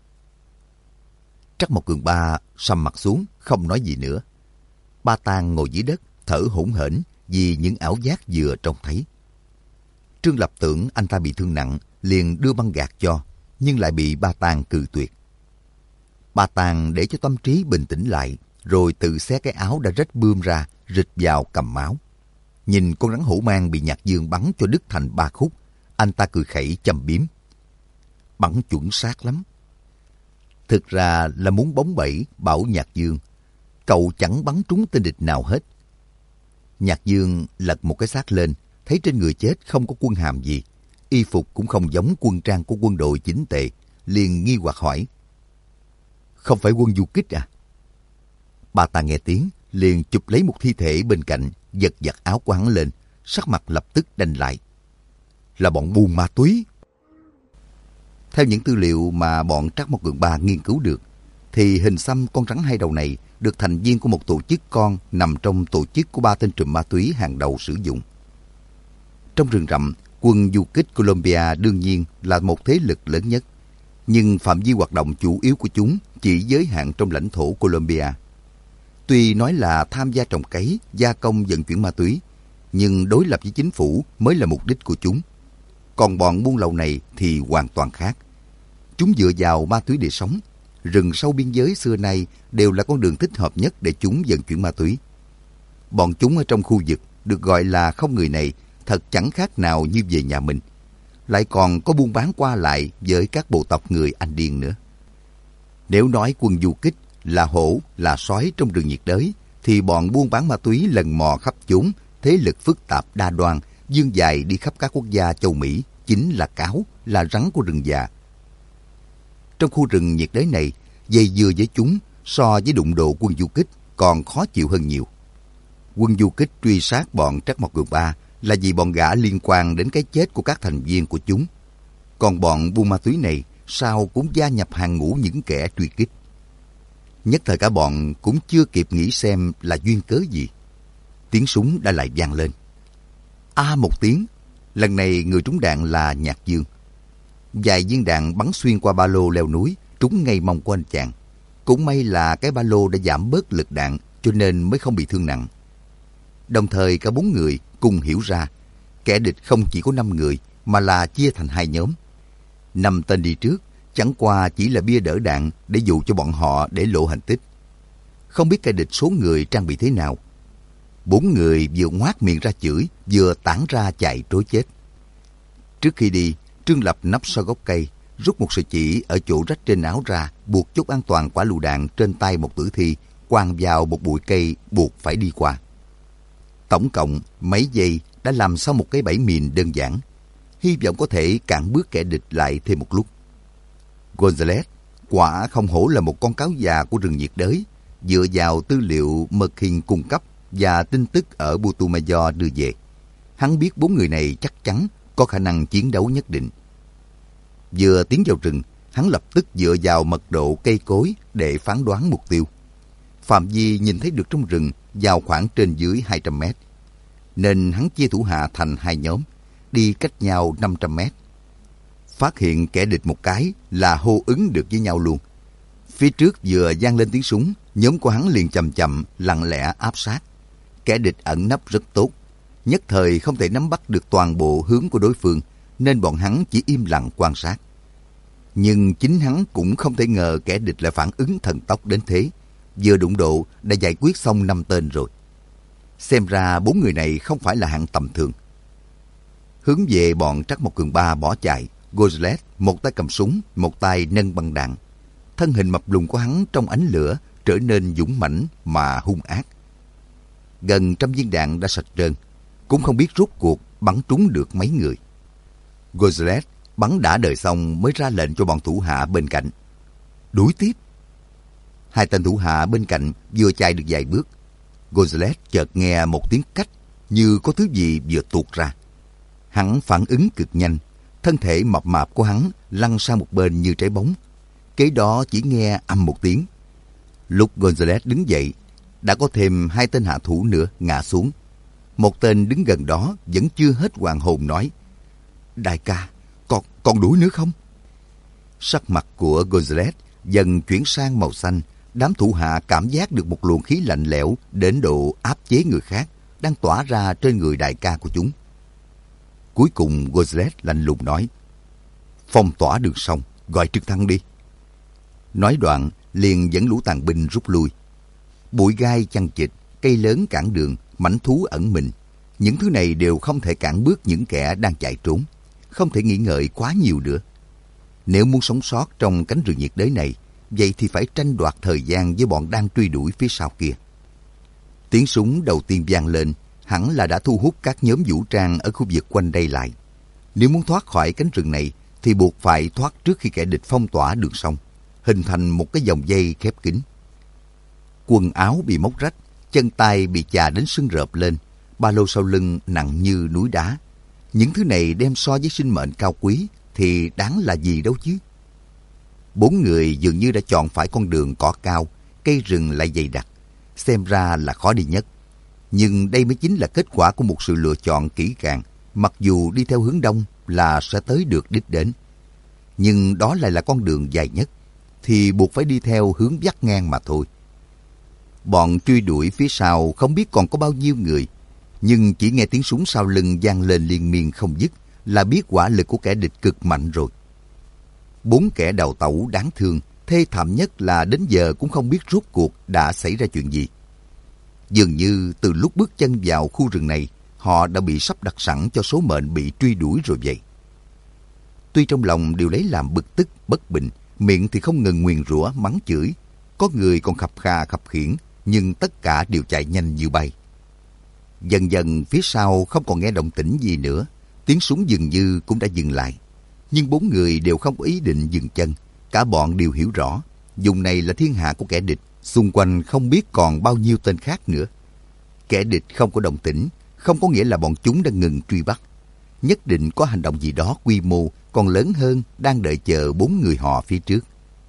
Trác Mộc Cường Ba sầm mặt xuống, không nói gì nữa. Ba Tàng ngồi dưới đất, thở hổn hển vì những ảo giác vừa trông thấy. Trương Lập tưởng anh ta bị thương nặng, liền đưa băng gạc cho, nhưng lại bị Ba Tàng cự tuyệt. Ba Tàng để cho tâm trí bình tĩnh lại, rồi tự xé cái áo đã rách bươm ra, rịch vào cầm máu. Nhìn con rắn hổ mang bị Nhạc Dương bắn cho đứt thành ba khúc, anh ta cười khẩy châm biếm: "Bắn chuẩn xác lắm." Thực ra là muốn bóng bẩy bảo Nhạc Dương, cậu chẳng bắn trúng tên địch nào hết. Nhạc Dương lật một cái xác lên, thấy trên người chết không có quân hàm gì, y phục cũng không giống quân trang của quân đội chính tệ, liền nghi hoặc hỏi: "Không phải quân du kích à?" Ba ta nghe tiếng, liền chụp lấy một thi thể bên cạnh, giật giật áo của hắn lên, sắc mặt lập tức đanh lại: "Là bọn buôn ma túy." Theo những tư liệu mà bọn Trác Mộc Cường Ba nghiên cứu được, thì hình xăm con rắn hai đầu này được thành viên của một tổ chức con nằm trong tổ chức của ba tên trùm ma túy hàng đầu sử dụng. Trong rừng rậm, quân du kích Colombia đương nhiên là một thế lực lớn nhất, nhưng phạm vi hoạt động chủ yếu của chúng chỉ giới hạn trong lãnh thổ Colombia. Tuy nói là tham gia trồng cấy, gia công vận chuyển ma túy, nhưng đối lập với chính phủ mới là mục đích của chúng. Còn bọn buôn lậu này thì hoàn toàn khác. Chúng dựa vào ma túy để sống. Rừng sâu biên giới xưa nay đều là con đường thích hợp nhất để chúng vận chuyển ma túy. Bọn chúng ở trong khu vực được gọi là không người này thật chẳng khác nào như về nhà mình. Lại còn có buôn bán qua lại với các bộ tộc người Anh Điền nữa. Nếu nói quân du kích là hổ, là sói trong rừng nhiệt đới, thì bọn buôn bán ma túy lần mò khắp chốn, thế lực phức tạp đa đoan, dương dài đi khắp các quốc gia châu Mỹ, chính là cáo, là rắn của rừng già. Trong khu rừng nhiệt đới này, dây dưa với chúng so với đụng độ quân du kích còn khó chịu hơn nhiều. Quân du kích truy sát bọn Trắc Mộc Cường Ba là vì bọn gã liên quan đến cái chết của các thành viên của chúng. Còn bọn buôn ma túy này sao cũng gia nhập hàng ngũ những kẻ truy kích. Nhất thời cả bọn cũng chưa kịp nghĩ xem là duyên cớ gì. Tiếng súng đã lại vang lên. A à, một tiếng, lần này người trúng đạn là Nhạc Dương. Vài viên đạn bắn xuyên qua ba lô leo núi, trúng ngay mông của anh chàng. Cũng may là cái ba lô đã giảm bớt lực đạn, cho nên mới không bị thương nặng. Đồng thời cả bốn người cùng hiểu ra, kẻ địch không chỉ có năm người, mà là chia thành hai nhóm. Năm tên đi trước, chẳng qua chỉ là bia đỡ đạn để dụ cho bọn họ để lộ hành tích. Không biết kẻ địch số người trang bị thế nào. Bốn người vừa ngoác miệng ra chửi, vừa tản ra chạy trối chết. Trước khi đi, Trương Lập nấp sau gốc cây, rút một sợi chỉ ở chỗ rách trên áo ra, buộc chốt an toàn quả lựu đạn trên tay một tử thi, quàng vào một bụi cây buộc phải đi qua. Tổng cộng mấy giây đã làm xong một cái bẫy mìn đơn giản, hy vọng có thể cản bước kẻ địch lại thêm một lúc. Gonzales quả không hổ là một con cáo già của rừng nhiệt đới, dựa vào tư liệu Merkin cung cấp và tin tức ở Putumayo đưa về. Hắn biết bốn người này chắc chắn có khả năng chiến đấu nhất định. Vừa tiến vào rừng, hắn lập tức dựa vào mật độ cây cối để phán đoán mục tiêu. Phạm vi nhìn thấy được trong rừng vào khoảng trên dưới hai trăm mét. Nên hắn chia thủ hạ thành hai nhóm, đi cách nhau năm trăm mét. Phát hiện kẻ địch một cái là hô ứng được với nhau luôn. Phía trước vừa vang lên tiếng súng, nhóm của hắn liền chậm chậm, lặng lẽ áp sát. Kẻ địch ẩn nấp rất tốt, nhất thời không thể nắm bắt được toàn bộ hướng của đối phương, nên bọn hắn chỉ im lặng quan sát. Nhưng chính hắn cũng không thể ngờ kẻ địch lại phản ứng thần tốc đến thế. Vừa đụng độ đã giải quyết xong năm tên rồi. Xem ra bốn người này không phải là hạng tầm thường. Hướng về bọn Trắc Mộc Cường Ba bỏ chạy, Gonzales một tay cầm súng, một tay nâng băng đạn. Thân hình mập lùn của hắn trong ánh lửa trở nên dũng mãnh mà hung ác. Gần trăm viên đạn đã sạch trơn, cũng không biết rốt cuộc bắn trúng được mấy người. Gonzales bắn đã đời xong mới ra lệnh cho bọn thủ hạ bên cạnh. Đuổi tiếp. Hai tên thủ hạ bên cạnh vừa chạy được vài bước, Gonzales chợt nghe một tiếng cách như có thứ gì vừa tuột ra. Hắn phản ứng cực nhanh, thân thể mập mạp của hắn lăn sang một bên như trái bóng. Kế đó chỉ nghe ầm một tiếng. Lúc Gonzales đứng dậy, đã có thêm hai tên hạ thủ nữa ngã xuống. Một tên đứng gần đó vẫn chưa hết hoàn hồn nói: Đại ca, còn, còn đuổi nữa không? Sắc mặt của Gonzales dần chuyển sang màu xanh. Đám thủ hạ cảm giác được một luồng khí lạnh lẽo đến độ áp chế người khác đang tỏa ra trên người đại ca của chúng. Cuối cùng Gonzales lạnh lùng nói: Phong tỏa đường sông, gọi trực thăng đi. Nói đoạn liền dẫn lũ tàn binh rút lui. Bụi gai chằng chịt, cây lớn cản đường, mãnh thú ẩn mình, những thứ này đều không thể cản bước những kẻ đang chạy trốn. Không thể nghĩ ngợi quá nhiều nữa. Nếu muốn sống sót trong cánh rừng nhiệt đới này, vậy thì phải tranh đoạt thời gian với bọn đang truy đuổi phía sau kia. Tiếng súng đầu tiên vang lên, hẳn là đã thu hút các nhóm vũ trang ở khu vực quanh đây lại. Nếu muốn thoát khỏi cánh rừng này, thì buộc phải thoát trước khi kẻ địch phong tỏa đường sông, hình thành một cái vòng dây khép kín. Quần áo bị móc rách, chân tay bị chà đến sưng rợp lên, ba lô sau lưng nặng như núi đá. Những thứ này đem so với sinh mệnh cao quý thì đáng là gì đâu chứ. Bốn người dường như đã chọn phải con đường cỏ cao, cây rừng lại dày đặc, xem ra là khó đi nhất. Nhưng đây mới chính là kết quả của một sự lựa chọn kỹ càng, mặc dù đi theo hướng đông là sẽ tới được đích đến. Nhưng đó lại là con đường dài nhất, thì buộc phải đi theo hướng vắt ngang mà thôi. Bọn truy đuổi phía sau không biết còn có bao nhiêu người, nhưng chỉ nghe tiếng súng sau lưng vang lên liên miên không dứt là biết quả lực của kẻ địch cực mạnh rồi. Bốn kẻ đào tẩu đáng thương, thê thảm nhất là đến giờ cũng không biết rốt cuộc đã xảy ra chuyện gì. Dường như từ lúc bước chân vào khu rừng này, họ đã bị sắp đặt sẵn cho số mệnh bị truy đuổi rồi vậy. Tuy trong lòng đều lấy làm bực tức, bất bình, miệng thì không ngừng nguyền rủa, mắng chửi. Có người còn khập khà khập khiễng, nhưng tất cả đều chạy nhanh như bay. Dần dần phía sau không còn nghe động tĩnh gì nữa, tiếng súng dường như cũng đã dừng lại. Nhưng bốn người đều không có ý định dừng chân, cả bọn đều hiểu rõ, vùng này là thiên hạ của kẻ địch, xung quanh không biết còn bao nhiêu tên khác nữa. Kẻ địch không có động tĩnh, không có nghĩa là bọn chúng đã ngừng truy bắt. Nhất định có hành động gì đó quy mô còn lớn hơn đang đợi chờ bốn người họ phía trước.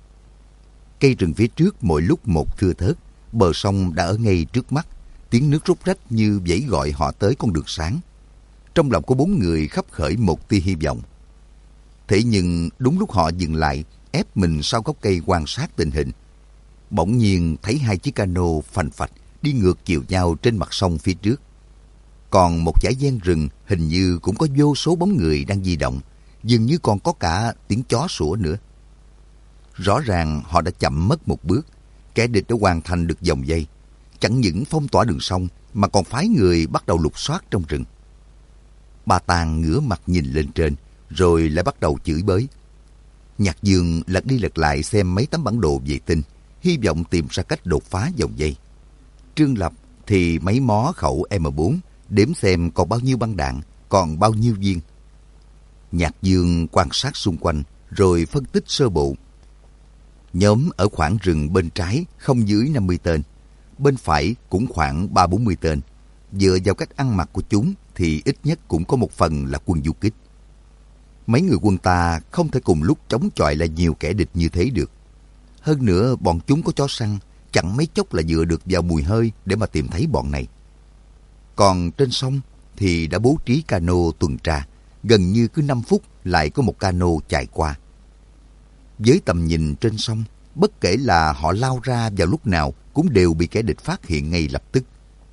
Cây rừng phía trước mỗi lúc một thưa thớt, bờ sông đã ở ngay trước mắt, tiếng nước róc rách như vẫy gọi họ tới con đường sáng. Trong lòng của bốn người khấp khởi một tia hy vọng. Thế nhưng đúng lúc họ dừng lại, ép mình sau gốc cây quan sát tình hình, bỗng nhiên thấy hai chiếc cano phành phạch đi ngược chiều nhau trên mặt sông phía trước. Còn một dải gian rừng hình như cũng có vô số bóng người đang di động, dường như còn có cả tiếng chó sủa nữa. Rõ ràng họ đã chậm mất một bước, kẻ địch đã hoàn thành được vòng vây. Chẳng những phong tỏa đường sông mà còn phái người bắt đầu lục soát trong rừng. Ba Tàng ngửa mặt nhìn lên trên, rồi lại bắt đầu chửi bới. Nhạc Dương lật đi lật lại xem mấy tấm bản đồ vệ tinh, hy vọng tìm ra cách đột phá vòng dây. Trương Lập thì mấy mó khẩu M bốn, đếm xem còn bao nhiêu băng đạn, còn bao nhiêu viên. Nhạc Dương quan sát xung quanh, rồi phân tích sơ bộ. Nhóm ở khoảng rừng bên trái không dưới năm mươi tên, bên phải cũng khoảng ba bốn mươi tên. Dựa vào cách ăn mặc của chúng thì ít nhất cũng có một phần là quân du kích. Mấy người quân ta không thể cùng lúc chống chọi lại nhiều kẻ địch như thế được. Hơn nữa bọn chúng có chó săn, chẳng mấy chốc là dựa được vào mùi hơi để mà tìm thấy bọn này. Còn trên sông thì đã bố trí cano tuần tra, gần như cứ năm phút lại có một cano chạy qua. Với tầm nhìn trên sông, bất kể là họ lao ra vào lúc nào cũng đều bị kẻ địch phát hiện ngay lập tức.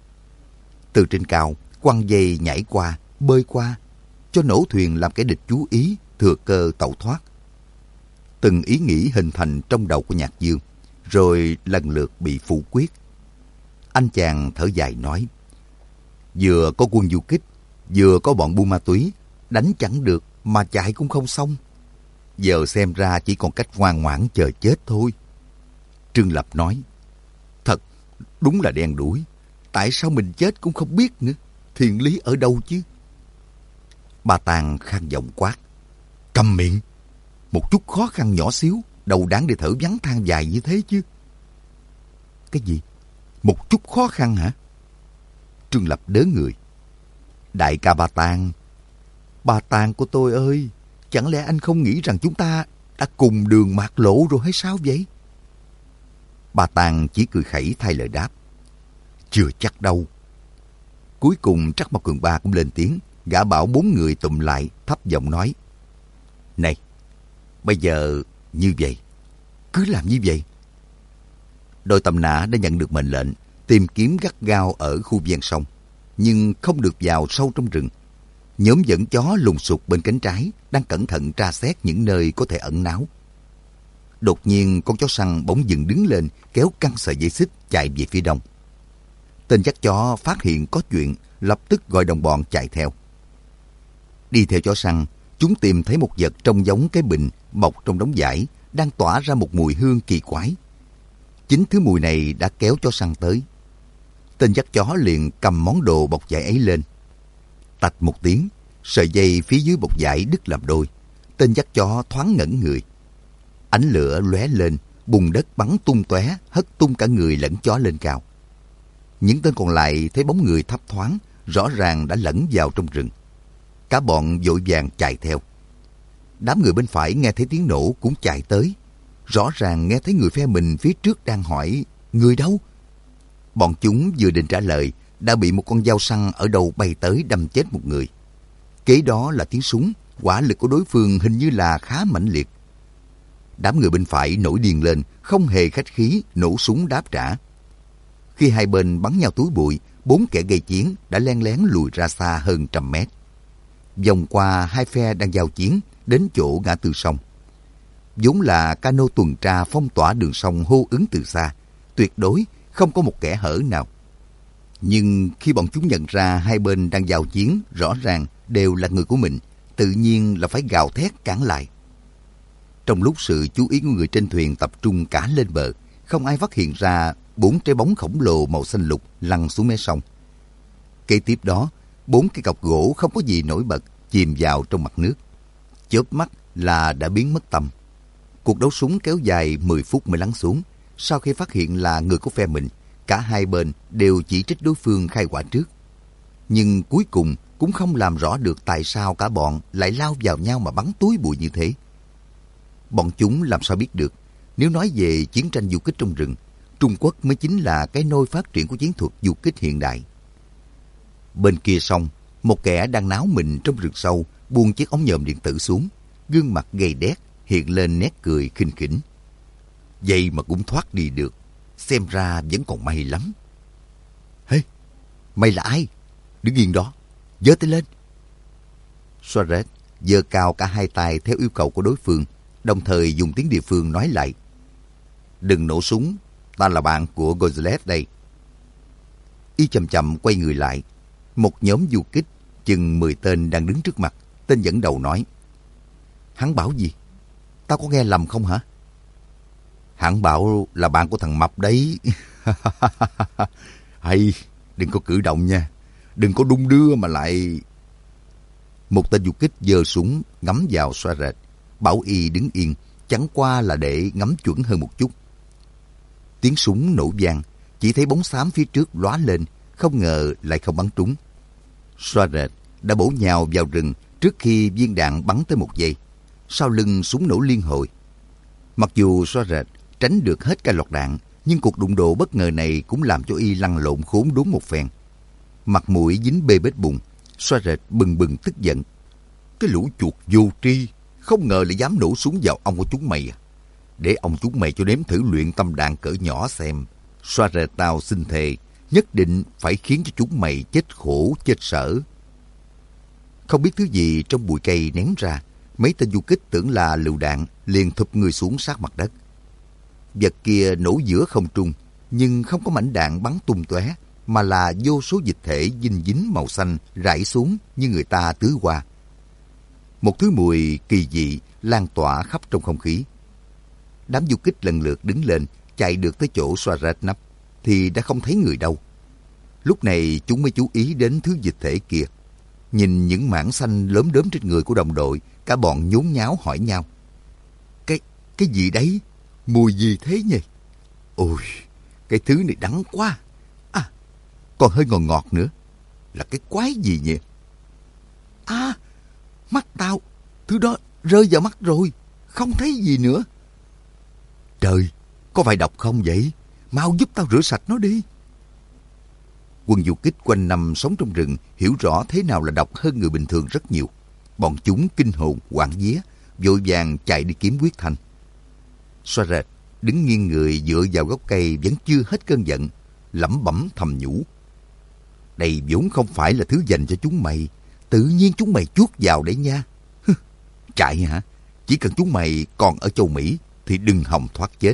Từ trên cao, quăng dây nhảy qua, bơi qua, cho nổ thuyền làm kẻ địch chú ý, thừa cơ tẩu thoát. Từng ý nghĩ hình thành trong đầu của Nhạc Dương, rồi lần lượt bị phủ quyết. Anh chàng thở dài nói, vừa có quân du kích, vừa có bọn buôn ma túy, đánh chẳng được mà chạy cũng không xong. Giờ xem ra chỉ còn cách ngoan ngoãn chờ chết thôi. Trương Lập nói, thật, đúng là đen đủi. Tại sao mình chết cũng không biết nữa, thiện lý ở đâu chứ? Ba Tàng khang giọng quát, câm miệng. Một chút khó khăn nhỏ xíu, đâu đáng để thở vắng than dài như thế chứ. Cái gì? Một chút khó khăn hả? Trương Lập đớ người. Đại ca Ba Tàng, Ba Tàng của tôi ơi, chẳng lẽ anh không nghĩ rằng chúng ta đã cùng đường mạt lộ rồi hay sao vậy? Ba Tàng chỉ cười khẩy thay lời đáp, chưa chắc đâu. Cuối cùng Trắc Mao Cường Ba cũng lên tiếng, gã bảo bốn người tụm lại, thấp giọng nói, này, bây giờ như vậy, cứ làm như vậy. Đội tầm nã đã nhận được mệnh lệnh tìm kiếm gắt gao ở khu ven sông, nhưng không được vào sâu trong rừng. Nhóm dẫn chó lùng sục bên cánh trái đang cẩn thận tra xét những nơi có thể ẩn náu. Đột nhiên con chó săn bỗng dừng đứng lên, kéo căng sợi dây xích chạy về phía đông. Tên dắt chó phát hiện có chuyện, lập tức gọi đồng bọn chạy theo. Đi theo chó săn, chúng tìm thấy một vật trông giống cái bình mọc trong đống vải, đang tỏa ra một mùi hương kỳ quái. Chính thứ mùi này đã kéo chó săn tới. Tên dắt chó liền cầm món đồ bọc vải ấy lên. Tạch một tiếng, sợi dây phía dưới bọc vải đứt làm đôi. Tên dắt chó thoáng ngẩn người. Ánh lửa lóe lên, bùn đất bắn tung tóe, hất tung cả người lẫn chó lên cao. Những tên còn lại thấy bóng người thấp thoáng, rõ ràng đã lẫn vào trong rừng. Cả bọn vội vàng chạy theo. Đám người bên phải nghe thấy tiếng nổ cũng chạy tới. Rõ ràng nghe thấy người phe mình phía trước đang hỏi, người đâu? Bọn chúng vừa định trả lời, đã bị một con dao săn ở đầu bay tới đâm chết một người. Kế đó là tiếng súng, hỏa lực của đối phương hình như là khá mãnh liệt. Đám người bên phải nổi điên lên, không hề khách khí, nổ súng đáp trả. Khi hai bên bắn nhau túi bụi, bốn kẻ gây chiến đã len lén lùi ra xa hơn trăm mét. Vòng qua hai phe đang giao chiến, đến chỗ ngã tư sông. Vốn là cano tuần tra phong tỏa đường sông hô ứng từ xa, tuyệt đối không có một kẻ hở nào. Nhưng khi bọn chúng nhận ra hai bên đang giao chiến, rõ ràng đều là người của mình, tự nhiên là phải gào thét cản lại. Trong lúc sự chú ý của người trên thuyền tập trung cả lên bờ, không ai phát hiện ra bốn trái bóng khổng lồ màu xanh lục lăn xuống mé sông. Kế tiếp đó, bốn cái cọc gỗ không có gì nổi bật chìm vào trong mặt nước. Chớp mắt là đã biến mất tăm. Cuộc đấu súng kéo dài mười phút mới lắng xuống. Sau khi phát hiện là người của phe mình, cả hai bên đều chỉ trích đối phương khai hỏa trước. Nhưng cuối cùng cũng không làm rõ được tại sao cả bọn lại lao vào nhau mà bắn túi bụi như thế. Bọn chúng làm sao biết được, nếu nói về chiến tranh du kích trong rừng, Trung Quốc mới chính là cái nôi phát triển của chiến thuật du kích hiện đại. Bên kia sông, một kẻ đang náo mình trong rừng sâu buông chiếc ống nhòm điện tử xuống, gương mặt gầy đét hiện lên nét cười khinh khỉnh. Vậy mà cũng thoát đi được, xem ra vẫn còn may lắm. Hê, hey, mày là ai? Đứng yên đó, giơ tay lên. Suarez giơ cao cả hai tay theo yêu cầu của đối phương, đồng thời dùng tiếng địa phương nói lại. Đừng nổ súng, ta là bạn của Gonzales đây. Y chậm chậm quay người lại. Một nhóm du kích, chừng mười tên đang đứng trước mặt. Tên dẫn đầu nói. Hắn bảo gì? Tao có nghe lầm không hả? Hắn bảo là bạn của thằng Mập đấy. Hay, đừng có cử động nha. Đừng có đung đưa mà lại... Một tên du kích giơ súng ngắm vào Suarez. Bảo y đứng yên, chẳng qua là để ngắm chuẩn hơn một chút. Tiếng súng nổ vang, chỉ thấy bóng xám phía trước lóa lên, không ngờ lại không bắn trúng. Suarez đã bổ nhào vào rừng trước khi viên đạn bắn tới một giây. Sau lưng súng nổ liên hồi. Mặc dù Suarez tránh được hết cả loạt đạn, nhưng cuộc đụng độ bất ngờ này cũng làm cho y lăn lộn khốn đốn một phen. Mặt mũi dính bê bết bùn, Suarez bừng bừng tức giận. Cái lũ chuột vô tri, không ngờ lại dám nổ súng vào ông của chúng mày à. Để ông chúng mày cho nếm thử luyện tâm đạn cỡ nhỏ xem. Suarez tao xin thề, nhất định phải khiến cho chúng mày chết khổ, chết sở. Không biết thứ gì trong bụi cây ném ra, mấy tên du kích tưởng là lựu đạn, liền thụp người xuống sát mặt đất. Vật kia nổ giữa không trung, nhưng không có mảnh đạn bắn tung tóe, mà là vô số dịch thể dinh dính màu xanh rải xuống như người ta tưới hoa. Một thứ mùi kỳ dị lan tỏa khắp trong không khí. Đám du kích lần lượt đứng lên, chạy được tới chỗ Suarez nấp, thì đã không thấy người đâu. Lúc này chúng mới chú ý đến thứ dịch thể kia. Nhìn những mảng xanh lốm đốm trên người của đồng đội, cả bọn nhốn nháo hỏi nhau. Cái, cái gì đấy? Mùi gì thế nhỉ? Ôi, cái thứ này đắng quá. À, còn hơi ngọt ngọt nữa. Là cái quái gì nhỉ? À, mắt tao, thứ đó rơi vào mắt rồi, không thấy gì nữa. Trời, có phải độc không vậy? Mau giúp tao rửa sạch nó đi. Quân du kích quanh năm sống trong rừng hiểu rõ thế nào là độc hơn người bình thường rất nhiều. Bọn chúng kinh hồn, hoảng vía, vội vàng chạy đi kiếm Quyết Thanh. Suarez đứng nghiêng người dựa vào gốc cây vẫn chưa hết cơn giận, lẩm bẩm thầm nhủ. Đây vốn không phải là thứ dành cho chúng mày, tự nhiên chúng mày chuốt vào đấy nha. Chạy hả? Chỉ cần chúng mày còn ở châu Mỹ thì đừng hòng thoát chết.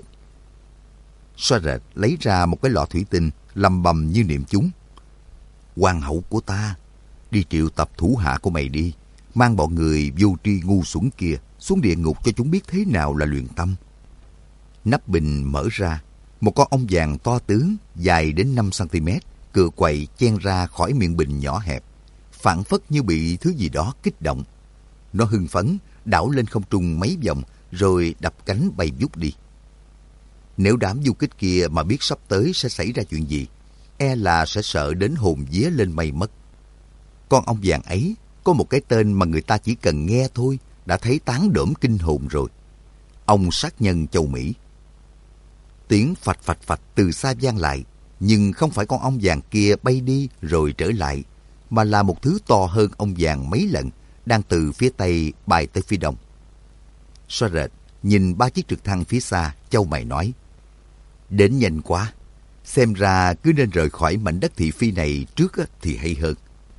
Suarez lấy ra một cái lọ thủy tinh, lầm bầm như niệm chúng. Hoàng hậu của ta, đi triệu tập thủ hạ của mày đi, mang bọn người vô tri ngu xuẩn kia xuống địa ngục cho chúng biết thế nào là luyện tâm. Nắp bình mở ra, một con ong vàng to tướng, dài đến năm xăng-ti-mét, cựa quậy chen ra khỏi miệng bình nhỏ hẹp, phảng phất như bị thứ gì đó kích động. Nó hưng phấn, đảo lên không trung mấy vòng, rồi đập cánh bay vút đi. Nếu đám du kích kia mà biết sắp tới sẽ xảy ra chuyện gì, e là sẽ sợ đến hồn vía lên mây mất. Con ong vàng ấy có một cái tên mà người ta chỉ cần nghe thôi đã thấy tán đỡm kinh hồn rồi. Ong sát nhân châu Mỹ. Tiếng phạch phạch phạch từ xa vang lại, nhưng không phải con ong vàng kia bay đi rồi trở lại, mà là một thứ to hơn ong vàng mấy lần, đang từ phía tây bay tới phía đông. Suarez nhìn ba chiếc trực thăng phía xa, chau mày nói. Đến nhanh quá, xem ra cứ nên rời khỏi mảnh đất thị phi này trước thì hay hơn.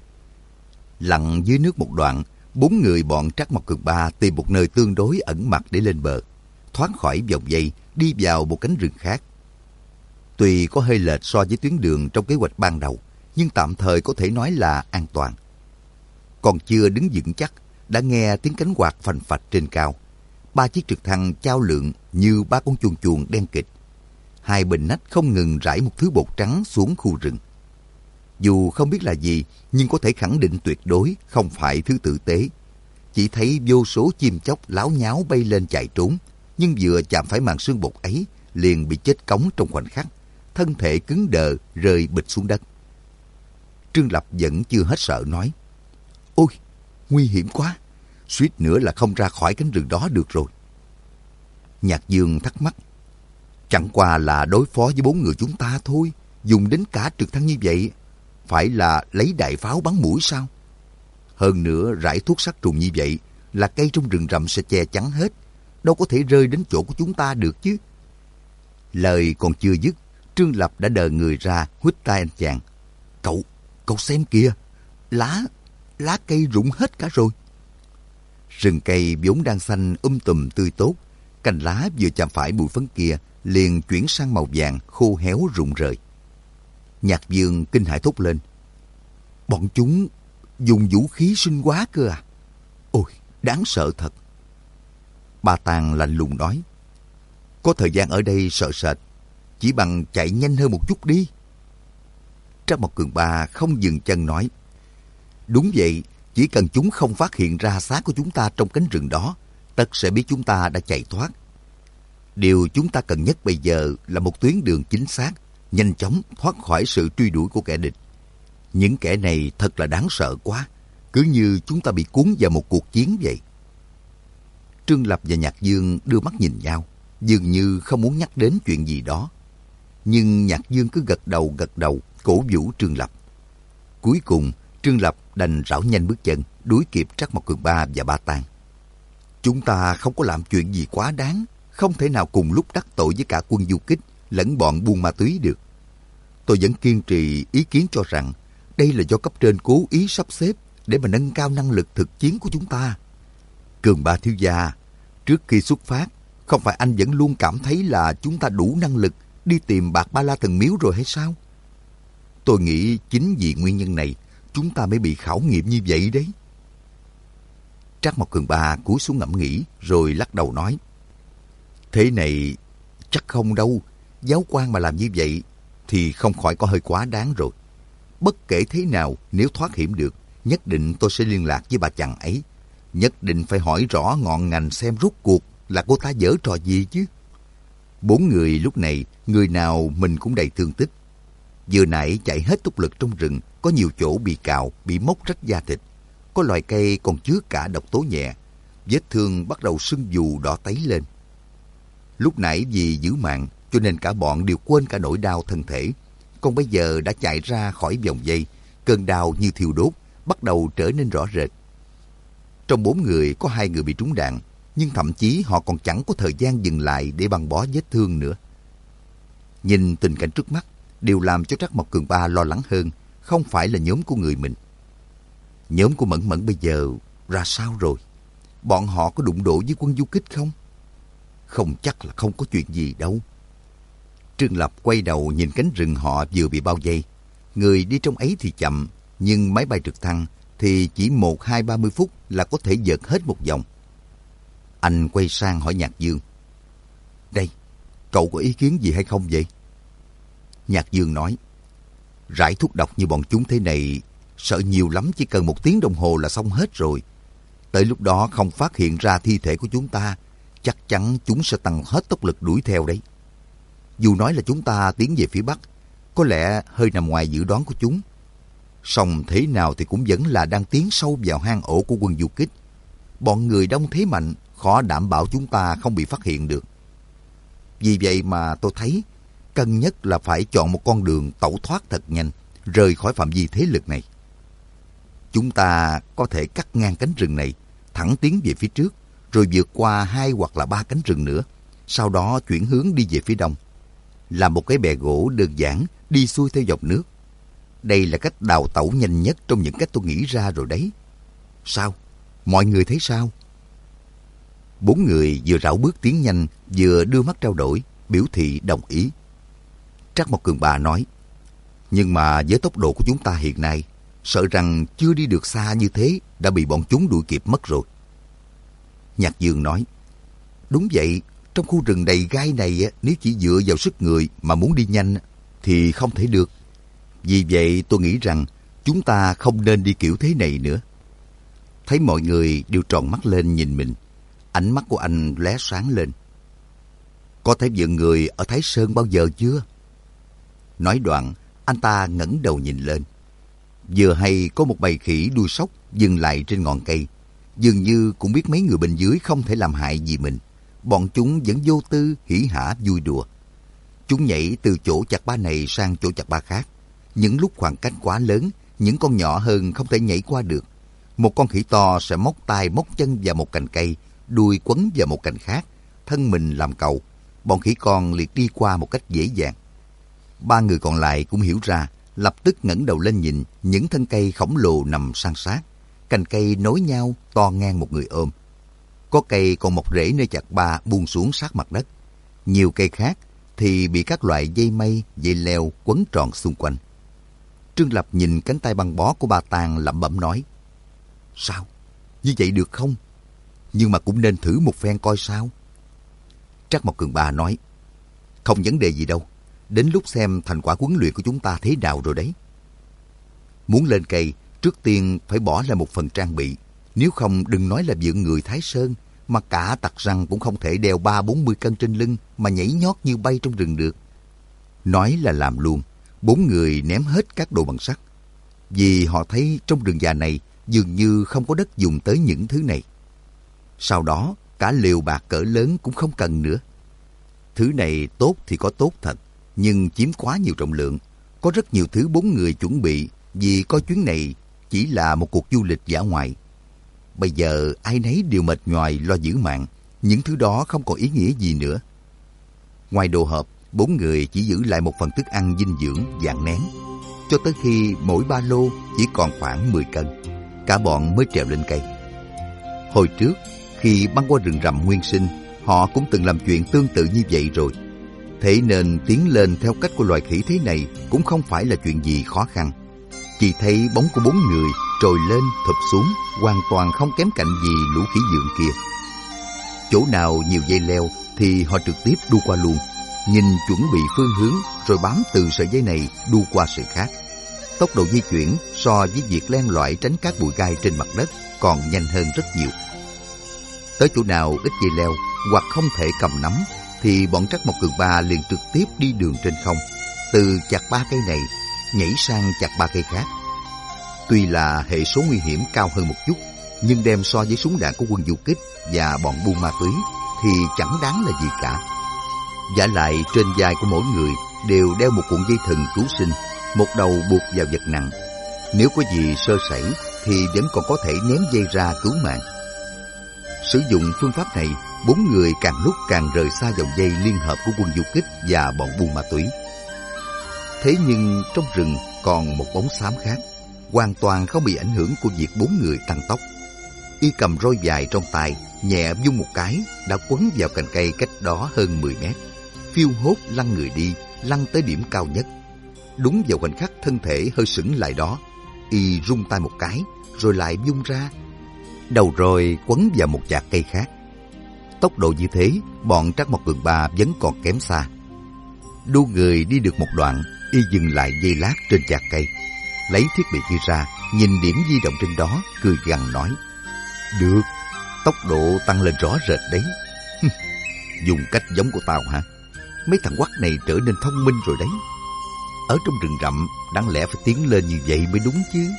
Lặn dưới nước một đoạn, bốn người bọn Trắc Mộc Cường Ba tìm một nơi tương đối ẩn mặt để lên bờ, thoát khỏi vòng dây, đi vào một cánh rừng khác. Tuy có hơi lệch so với tuyến đường trong kế hoạch ban đầu, nhưng tạm thời có thể nói là an toàn. Còn chưa đứng vững chắc, đã nghe tiếng cánh quạt phành phạch trên cao. Ba chiếc trực thăng chao lượn như ba con chuồn chuồn đen kịt. Hai bên nách không ngừng rải một thứ bột trắng xuống khu rừng. Dù không biết là gì, nhưng có thể khẳng định tuyệt đối không phải thứ tử tế. Chỉ thấy vô số chim chóc láo nháo bay lên chạy trốn, nhưng vừa chạm phải màn sương bột ấy, liền bị chết cống trong khoảnh khắc, thân thể cứng đờ rơi bịch xuống đất. Trương Lập vẫn chưa hết sợ nói: "Ôi, nguy hiểm quá, suýt nữa là không ra khỏi cánh rừng đó được rồi." Nhạc Dương thắc mắc: "Chẳng qua là đối phó với bốn người chúng ta thôi, dùng đến cả trực thăng như vậy, phải là lấy đại pháo bắn mũi sao? Hơn nữa rải thuốc sát trùng như vậy là cây trong rừng rậm sẽ che chắn hết, đâu có thể rơi đến chỗ của chúng ta được chứ." Lời còn chưa dứt, Trương Lập đã đờ người ra, huýt tay anh chàng: Cậu, cậu xem kìa, lá, lá cây rụng hết cả rồi." Rừng cây vốn đang xanh um tùm tươi tốt, cành lá vừa chạm phải bụi phấn kia liền chuyển sang màu vàng khô héo rụng rời. Nhạc Dương kinh hãi thốt lên: "Bọn chúng dùng vũ khí sinh hóa cơ à? Ôi, đáng sợ thật." Ba Tàng lạnh lùng nói: "Có thời gian ở đây sợ sệt, chỉ bằng chạy nhanh hơn một chút đi." Trác Mộc Cường Ba không dừng chân nói: "Đúng vậy, chỉ cần chúng không phát hiện ra xác của chúng ta trong cánh rừng đó, tất sẽ biết chúng ta đã chạy thoát. Điều chúng ta cần nhất bây giờ là một tuyến đường chính xác, nhanh chóng thoát khỏi sự truy đuổi của kẻ địch. Những kẻ này thật là đáng sợ quá, cứ như chúng ta bị cuốn vào một cuộc chiến vậy." Trương Lập và Nhạc Dương đưa mắt nhìn nhau, dường như không muốn nhắc đến chuyện gì đó. Nhưng Nhạc Dương cứ gật đầu gật đầu, cổ vũ Trương Lập. Cuối cùng, Trương Lập đành rảo nhanh bước chân, đuổi kịp Trác Mộc Cường Ba và Ba Tàng. "Chúng ta không có làm chuyện gì quá đáng, không thể nào cùng lúc đắc tội với cả quân du kích lẫn bọn buôn ma túy được. Tôi vẫn kiên trì ý kiến cho rằng đây là do cấp trên cố ý sắp xếp để mà nâng cao năng lực thực chiến của chúng ta. Cường Ba thiếu gia, trước khi xuất phát, không phải anh vẫn luôn cảm thấy là chúng ta đủ năng lực đi tìm Bạc Ba La Thần Miếu rồi hay sao? Tôi nghĩ chính vì nguyên nhân này, chúng ta mới bị khảo nghiệm như vậy đấy." Trác Mộc Cường Ba cúi xuống ngẫm nghĩ, rồi lắc đầu nói: "Thế này chắc không đâu, giáo quan mà làm như vậy thì không khỏi có hơi quá đáng rồi. Bất kể thế nào, nếu thoát hiểm được, nhất định tôi sẽ liên lạc với bà chàng ấy. Nhất định phải hỏi rõ ngọn ngành xem rốt cuộc là cô ta giở trò gì chứ." Bốn người lúc này, người nào mình cũng đầy thương tích. Vừa nãy chạy hết tốc lực trong rừng, có nhiều chỗ bị cào, bị móc rách da thịt. Có loài cây còn chứa cả độc tố nhẹ. Vết thương bắt đầu sưng vù đỏ tấy lên. Lúc nãy vì giữ mạng, cho nên cả bọn đều quên cả nỗi đau thân thể. Còn bây giờ đã chạy ra khỏi vòng dây, cơn đau như thiêu đốt, bắt đầu trở nên rõ rệt. Trong bốn người có hai người bị trúng đạn, nhưng thậm chí họ còn chẳng có thời gian dừng lại để băng bó vết thương nữa. Nhìn tình cảnh trước mắt, điều làm cho Trác Mộc Cường Ba lo lắng hơn không phải là nhóm của người mình. Nhóm của Mẫn Mẫn bây giờ ra sao rồi? Bọn họ có đụng độ với quân du kích không? Không chắc là không có chuyện gì đâu. Trương Lập quay đầu nhìn cánh rừng họ vừa bị bao vây. Người đi trong ấy thì chậm, nhưng máy bay trực thăng thì chỉ một, hai, ba mươi phút là có thể vượt hết một vòng. Anh quay sang hỏi Nhạc Dương: "Đây, cậu có ý kiến gì hay không vậy?" Nhạc Dương nói: "Rải thuốc độc như bọn chúng thế này, sợ nhiều lắm chỉ cần một tiếng đồng hồ là xong hết rồi. Tới lúc đó không phát hiện ra thi thể của chúng ta, chắc chắn chúng sẽ tăng hết tốc lực đuổi theo đấy. Dù nói là chúng ta tiến về phía Bắc, có lẽ hơi nằm ngoài dự đoán của chúng. Song thế nào thì cũng vẫn là đang tiến sâu vào hang ổ của quân du kích. Bọn người đông thế mạnh, khó đảm bảo chúng ta không bị phát hiện được. Vì vậy mà tôi thấy cần nhất là phải chọn một con đường tẩu thoát thật nhanh, rời khỏi phạm vi thế lực này. Chúng ta có thể cắt ngang cánh rừng này, thẳng tiến về phía trước, rồi vượt qua hai hoặc là ba cánh rừng nữa, sau đó chuyển hướng đi về phía đông. Làm một cái bè gỗ đơn giản, đi xuôi theo dòng nước. Đây là cách đào tẩu nhanh nhất trong những cách tôi nghĩ ra rồi đấy. Sao? Mọi người thấy sao?" Bốn người vừa rảo bước tiến nhanh, vừa đưa mắt trao đổi, biểu thị đồng ý. Trác Mộc Cường Ba nói: Nhưng mà với tốc độ của chúng ta hiện nay, sợ rằng chưa đi được xa như thế đã bị bọn chúng đuổi kịp mất rồi. Nhạc Dương nói, đúng vậy, trong khu rừng đầy gai này nếu chỉ dựa vào sức người mà muốn đi nhanh thì không thể được. Vì vậy tôi nghĩ rằng chúng ta không nên đi kiểu thế này nữa. Thấy mọi người đều tròn mắt lên nhìn mình, ánh mắt của anh lóe sáng lên. Có thấy vợ người ở Thái Sơn bao giờ chưa? Nói đoạn, anh ta ngẩng đầu nhìn lên. Vừa hay có một bầy khỉ đuôi sóc dừng lại trên ngọn cây. Dường như cũng biết mấy người bên dưới không thể làm hại gì mình. Bọn chúng vẫn vô tư, hỉ hả vui đùa. Chúng nhảy từ chỗ chặt ba này sang chỗ chặt ba khác. Những lúc khoảng cách quá lớn, những con nhỏ hơn không thể nhảy qua được. Một con khỉ to sẽ móc tay móc chân vào một cành cây, đuôi quấn vào một cành khác, thân mình làm cầu. Bọn khỉ con liệt đi qua một cách dễ dàng. Ba người còn lại cũng hiểu ra, lập tức ngẩng đầu lên nhìn những thân cây khổng lồ nằm san sát. Cành cây nối nhau to ngang một người ôm. Có cây còn mọc rễ nơi chặt ba buông xuống sát mặt đất. Nhiều cây khác thì bị các loại dây mây, dây leo quấn tròn xung quanh. Trương Lập nhìn cánh tay băng bó của ba Tàng lẩm bẩm nói, sao? Như vậy được không? Nhưng mà cũng nên thử một phen coi sao. Trắc Mộc Cường Ba nói, không vấn đề gì đâu. Đến lúc xem thành quả huấn luyện của chúng ta thế nào rồi đấy. Muốn lên cây, trước tiên phải bỏ lại một phần trang bị. Nếu không đừng nói là vượn người Thái Sơn, mà cả tặc răng cũng không thể đeo ba bốn mươi cân trên lưng mà nhảy nhót như bay trong rừng được. Nói là làm luôn, bốn người ném hết các đồ bằng sắt. Vì họ thấy trong rừng già này dường như không có đất dùng tới những thứ này. Sau đó, cả lều bạc cỡ lớn cũng không cần nữa. Thứ này tốt thì có tốt thật, nhưng chiếm quá nhiều trọng lượng. Có rất nhiều thứ bốn người chuẩn bị vì coi chuyến này chỉ là một cuộc du lịch dã ngoại. Bây giờ ai nấy đều mệt nhoài lo giữ mạng, những thứ đó không còn ý nghĩa gì nữa. Ngoài đồ hộp, bốn người chỉ giữ lại một phần thức ăn dinh dưỡng dạng nén, cho tới khi mỗi ba lô chỉ còn khoảng mười cân, cả bọn mới trèo lên cây. Hồi trước, khi băng qua rừng rậm nguyên sinh, họ cũng từng làm chuyện tương tự như vậy rồi. Thế nên tiến lên theo cách của loài khỉ thế này cũng không phải là chuyện gì khó khăn. Chỉ thấy bóng của bốn người trồi lên thụp xuống, hoàn toàn không kém cạnh gì lũ khỉ dượng kia. Chỗ nào nhiều dây leo thì họ trực tiếp đu qua luôn, nhìn chuẩn bị phương hướng rồi bám từ sợi dây này đu qua sợi khác. Tốc độ di chuyển so với việc len lỏi tránh các bụi gai trên mặt đất còn nhanh hơn rất nhiều. Tới chỗ nào ít dây leo hoặc không thể cầm nắm thì bọn Trắc Mộc Cường Ba liền trực tiếp đi đường trên không, từ chặt ba cây này nhảy sang chặt ba cây khác. Tuy là hệ số nguy hiểm cao hơn một chút, nhưng đem so với súng đạn của quân du kích và bọn buôn ma túy thì chẳng đáng là gì cả. Vả lại trên vai của mỗi người đều đeo một cuộn dây thừng cứu sinh, một đầu buộc vào vật nặng. Nếu có gì sơ sẩy thì vẫn còn có thể ném dây ra cứu mạng. Sử dụng phương pháp này, bốn người càng lúc càng rời xa vòng dây liên hợp của quân du kích và bọn buôn ma túy. Thế nhưng trong rừng còn một bóng xám khác, hoàn toàn không bị ảnh hưởng của việc bốn người tăng tốc. Y cầm roi dài trong tay, nhẹ vung một cái đã quấn vào cành cây cách đó hơn mười mét, phiêu hốt lăn người đi, lăn tới điểm cao nhất. Đúng vào khoảnh khắc thân thể hơi sững lại đó, Y rung tay một cái rồi lại vung ra, đầu roi quấn vào một chạc cây khác. Tốc độ như thế, bọn Trắc Mộc Cường Ba vẫn còn kém xa. Đu người đi được một đoạn, Y dừng lại giây lát trên chạc cây, lấy thiết bị kia ra, nhìn điểm di động trên đó, cười gằn nói: "Được, tốc độ tăng lên rõ rệt đấy." "Dùng cách giống của tao hả? Mấy thằng quắc này trở nên thông minh rồi đấy. Ở trong rừng rậm, đáng lẽ phải tiến lên như vậy mới đúng chứ."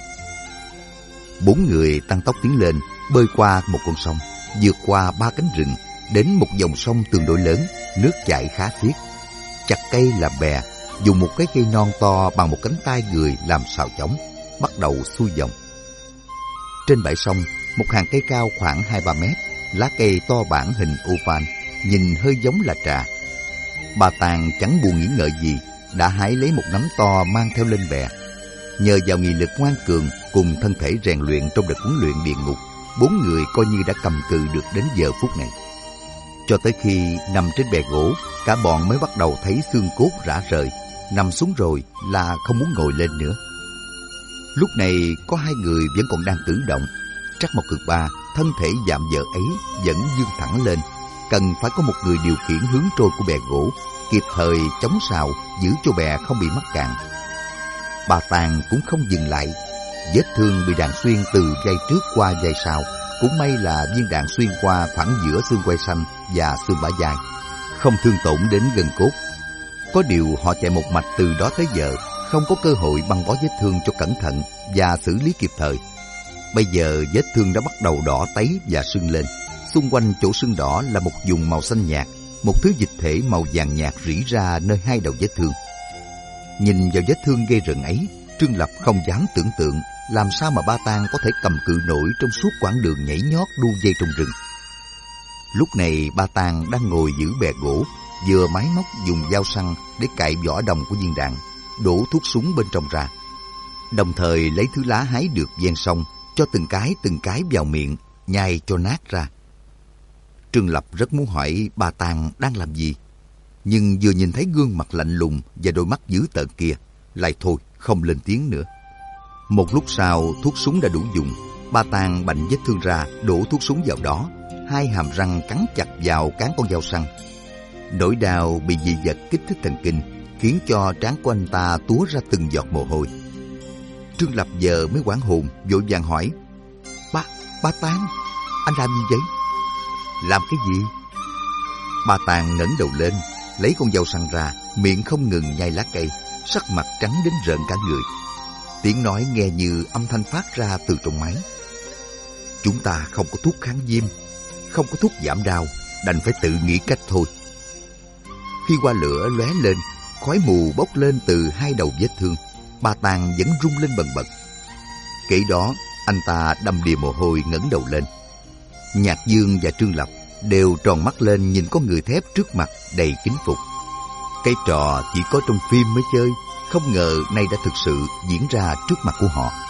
Bốn người tăng tốc tiến lên, bơi qua một con sông, vượt qua ba cánh rừng, đến một dòng sông tương đối lớn, nước chảy khá xiết. Chặt cây làm bè, dùng một cái cây non to bằng một cánh tay người làm sào chóng, bắt đầu xuôi dòng. Trên bãi sông, một hàng cây cao khoảng hai ba mét, lá cây to bản hình oval, nhìn hơi giống là trà. Bà Tàng chẳng buồn nghĩ ngợi gì, đã hái lấy một nắm to mang theo lên bè. Nhờ vào nghị lực ngoan cường cùng thân thể rèn luyện trong đợt huấn luyện địa ngục, bốn người coi như đã cầm cự được đến giờ phút này. Cho tới khi nằm trên bè gỗ, cả bọn mới bắt đầu thấy xương cốt rã rời. Nằm xuống rồi là không muốn ngồi lên nữa. Lúc này có hai người vẫn còn đang cử động. Trắc Mộc Cực Ba, thân thể dạm dở ấy vẫn dương thẳng lên, cần phải có một người điều khiển hướng trôi của bè gỗ, kịp thời chống sào giữ cho bè không bị mắc cạn. Ba Tàng cũng không dừng lại. Vết thương bị đạn xuyên từ vai trước qua vai sau, cũng may là viên đạn xuyên qua khoảng giữa xương quai xanh và xương bả vai, không thương tổn đến gân cốt. Có điều họ chạy một mạch từ đó tới giờ, không có cơ hội băng bó vết thương cho cẩn thận và xử lý kịp thời. Bây giờ vết thương đã bắt đầu đỏ tấy và sưng lên. Xung quanh chỗ sưng đỏ là một vùng màu xanh nhạt, một thứ dịch thể màu vàng nhạt rỉ ra nơi hai đầu vết thương. Nhìn vào vết thương ghê rợn ấy, Trương Lập không dám tưởng tượng làm sao mà Ba Tàng có thể cầm cự nổi trong suốt quãng đường nhảy nhót đu dây trong rừng. Lúc này Ba Tàng đang ngồi giữ bè gỗ, vừa máy móc dùng dao săn để cạy vỏ đồng của viên đạn, đổ thuốc súng bên trong ra, đồng thời lấy thứ lá hái được ven sông cho từng cái từng cái vào miệng, nhai cho nát ra. Trương Lập rất muốn hỏi Ba Tàng đang làm gì, nhưng vừa nhìn thấy gương mặt lạnh lùng và đôi mắt dữ tợn kia, lại thôi không lên tiếng nữa. Một lúc sau thuốc súng đã đủ dùng. Ba Tàng bạnh vết thương ra, đổ thuốc súng vào đó, hai hàm răng cắn chặt vào cán con dao săn. Nỗi đau bị dị vật kích thích thần kinh khiến cho trán của anh ta túa ra từng giọt mồ hôi. Trương Lập giờ mới hoảng hồn, vội vàng hỏi: Ba, Ba Tàng, anh làm gì vậy? Làm cái gì? Ba Tàng ngẩng đầu lên, lấy con dao săn ra, miệng không ngừng nhai lá cây, sắc mặt trắng đến rợn cả người. Tiếng nói nghe như âm thanh phát ra từ trong máy. Chúng ta không có thuốc kháng viêm, không có thuốc giảm đau, đành phải tự nghĩ cách thôi. Khi hoa lửa lóe lên, khói mù bốc lên từ hai đầu vết thương. Ba Tàng vẫn rung lên bần bật. Kể đó, anh ta đầm đìa mồ hôi ngẩng đầu lên. Nhạc Dương và Trương Lập đều tròn mắt lên nhìn con người thép trước mặt đầy kính phục. Cái trò chỉ có trong phim mới chơi, không ngờ nay đã thực sự diễn ra trước mặt của họ.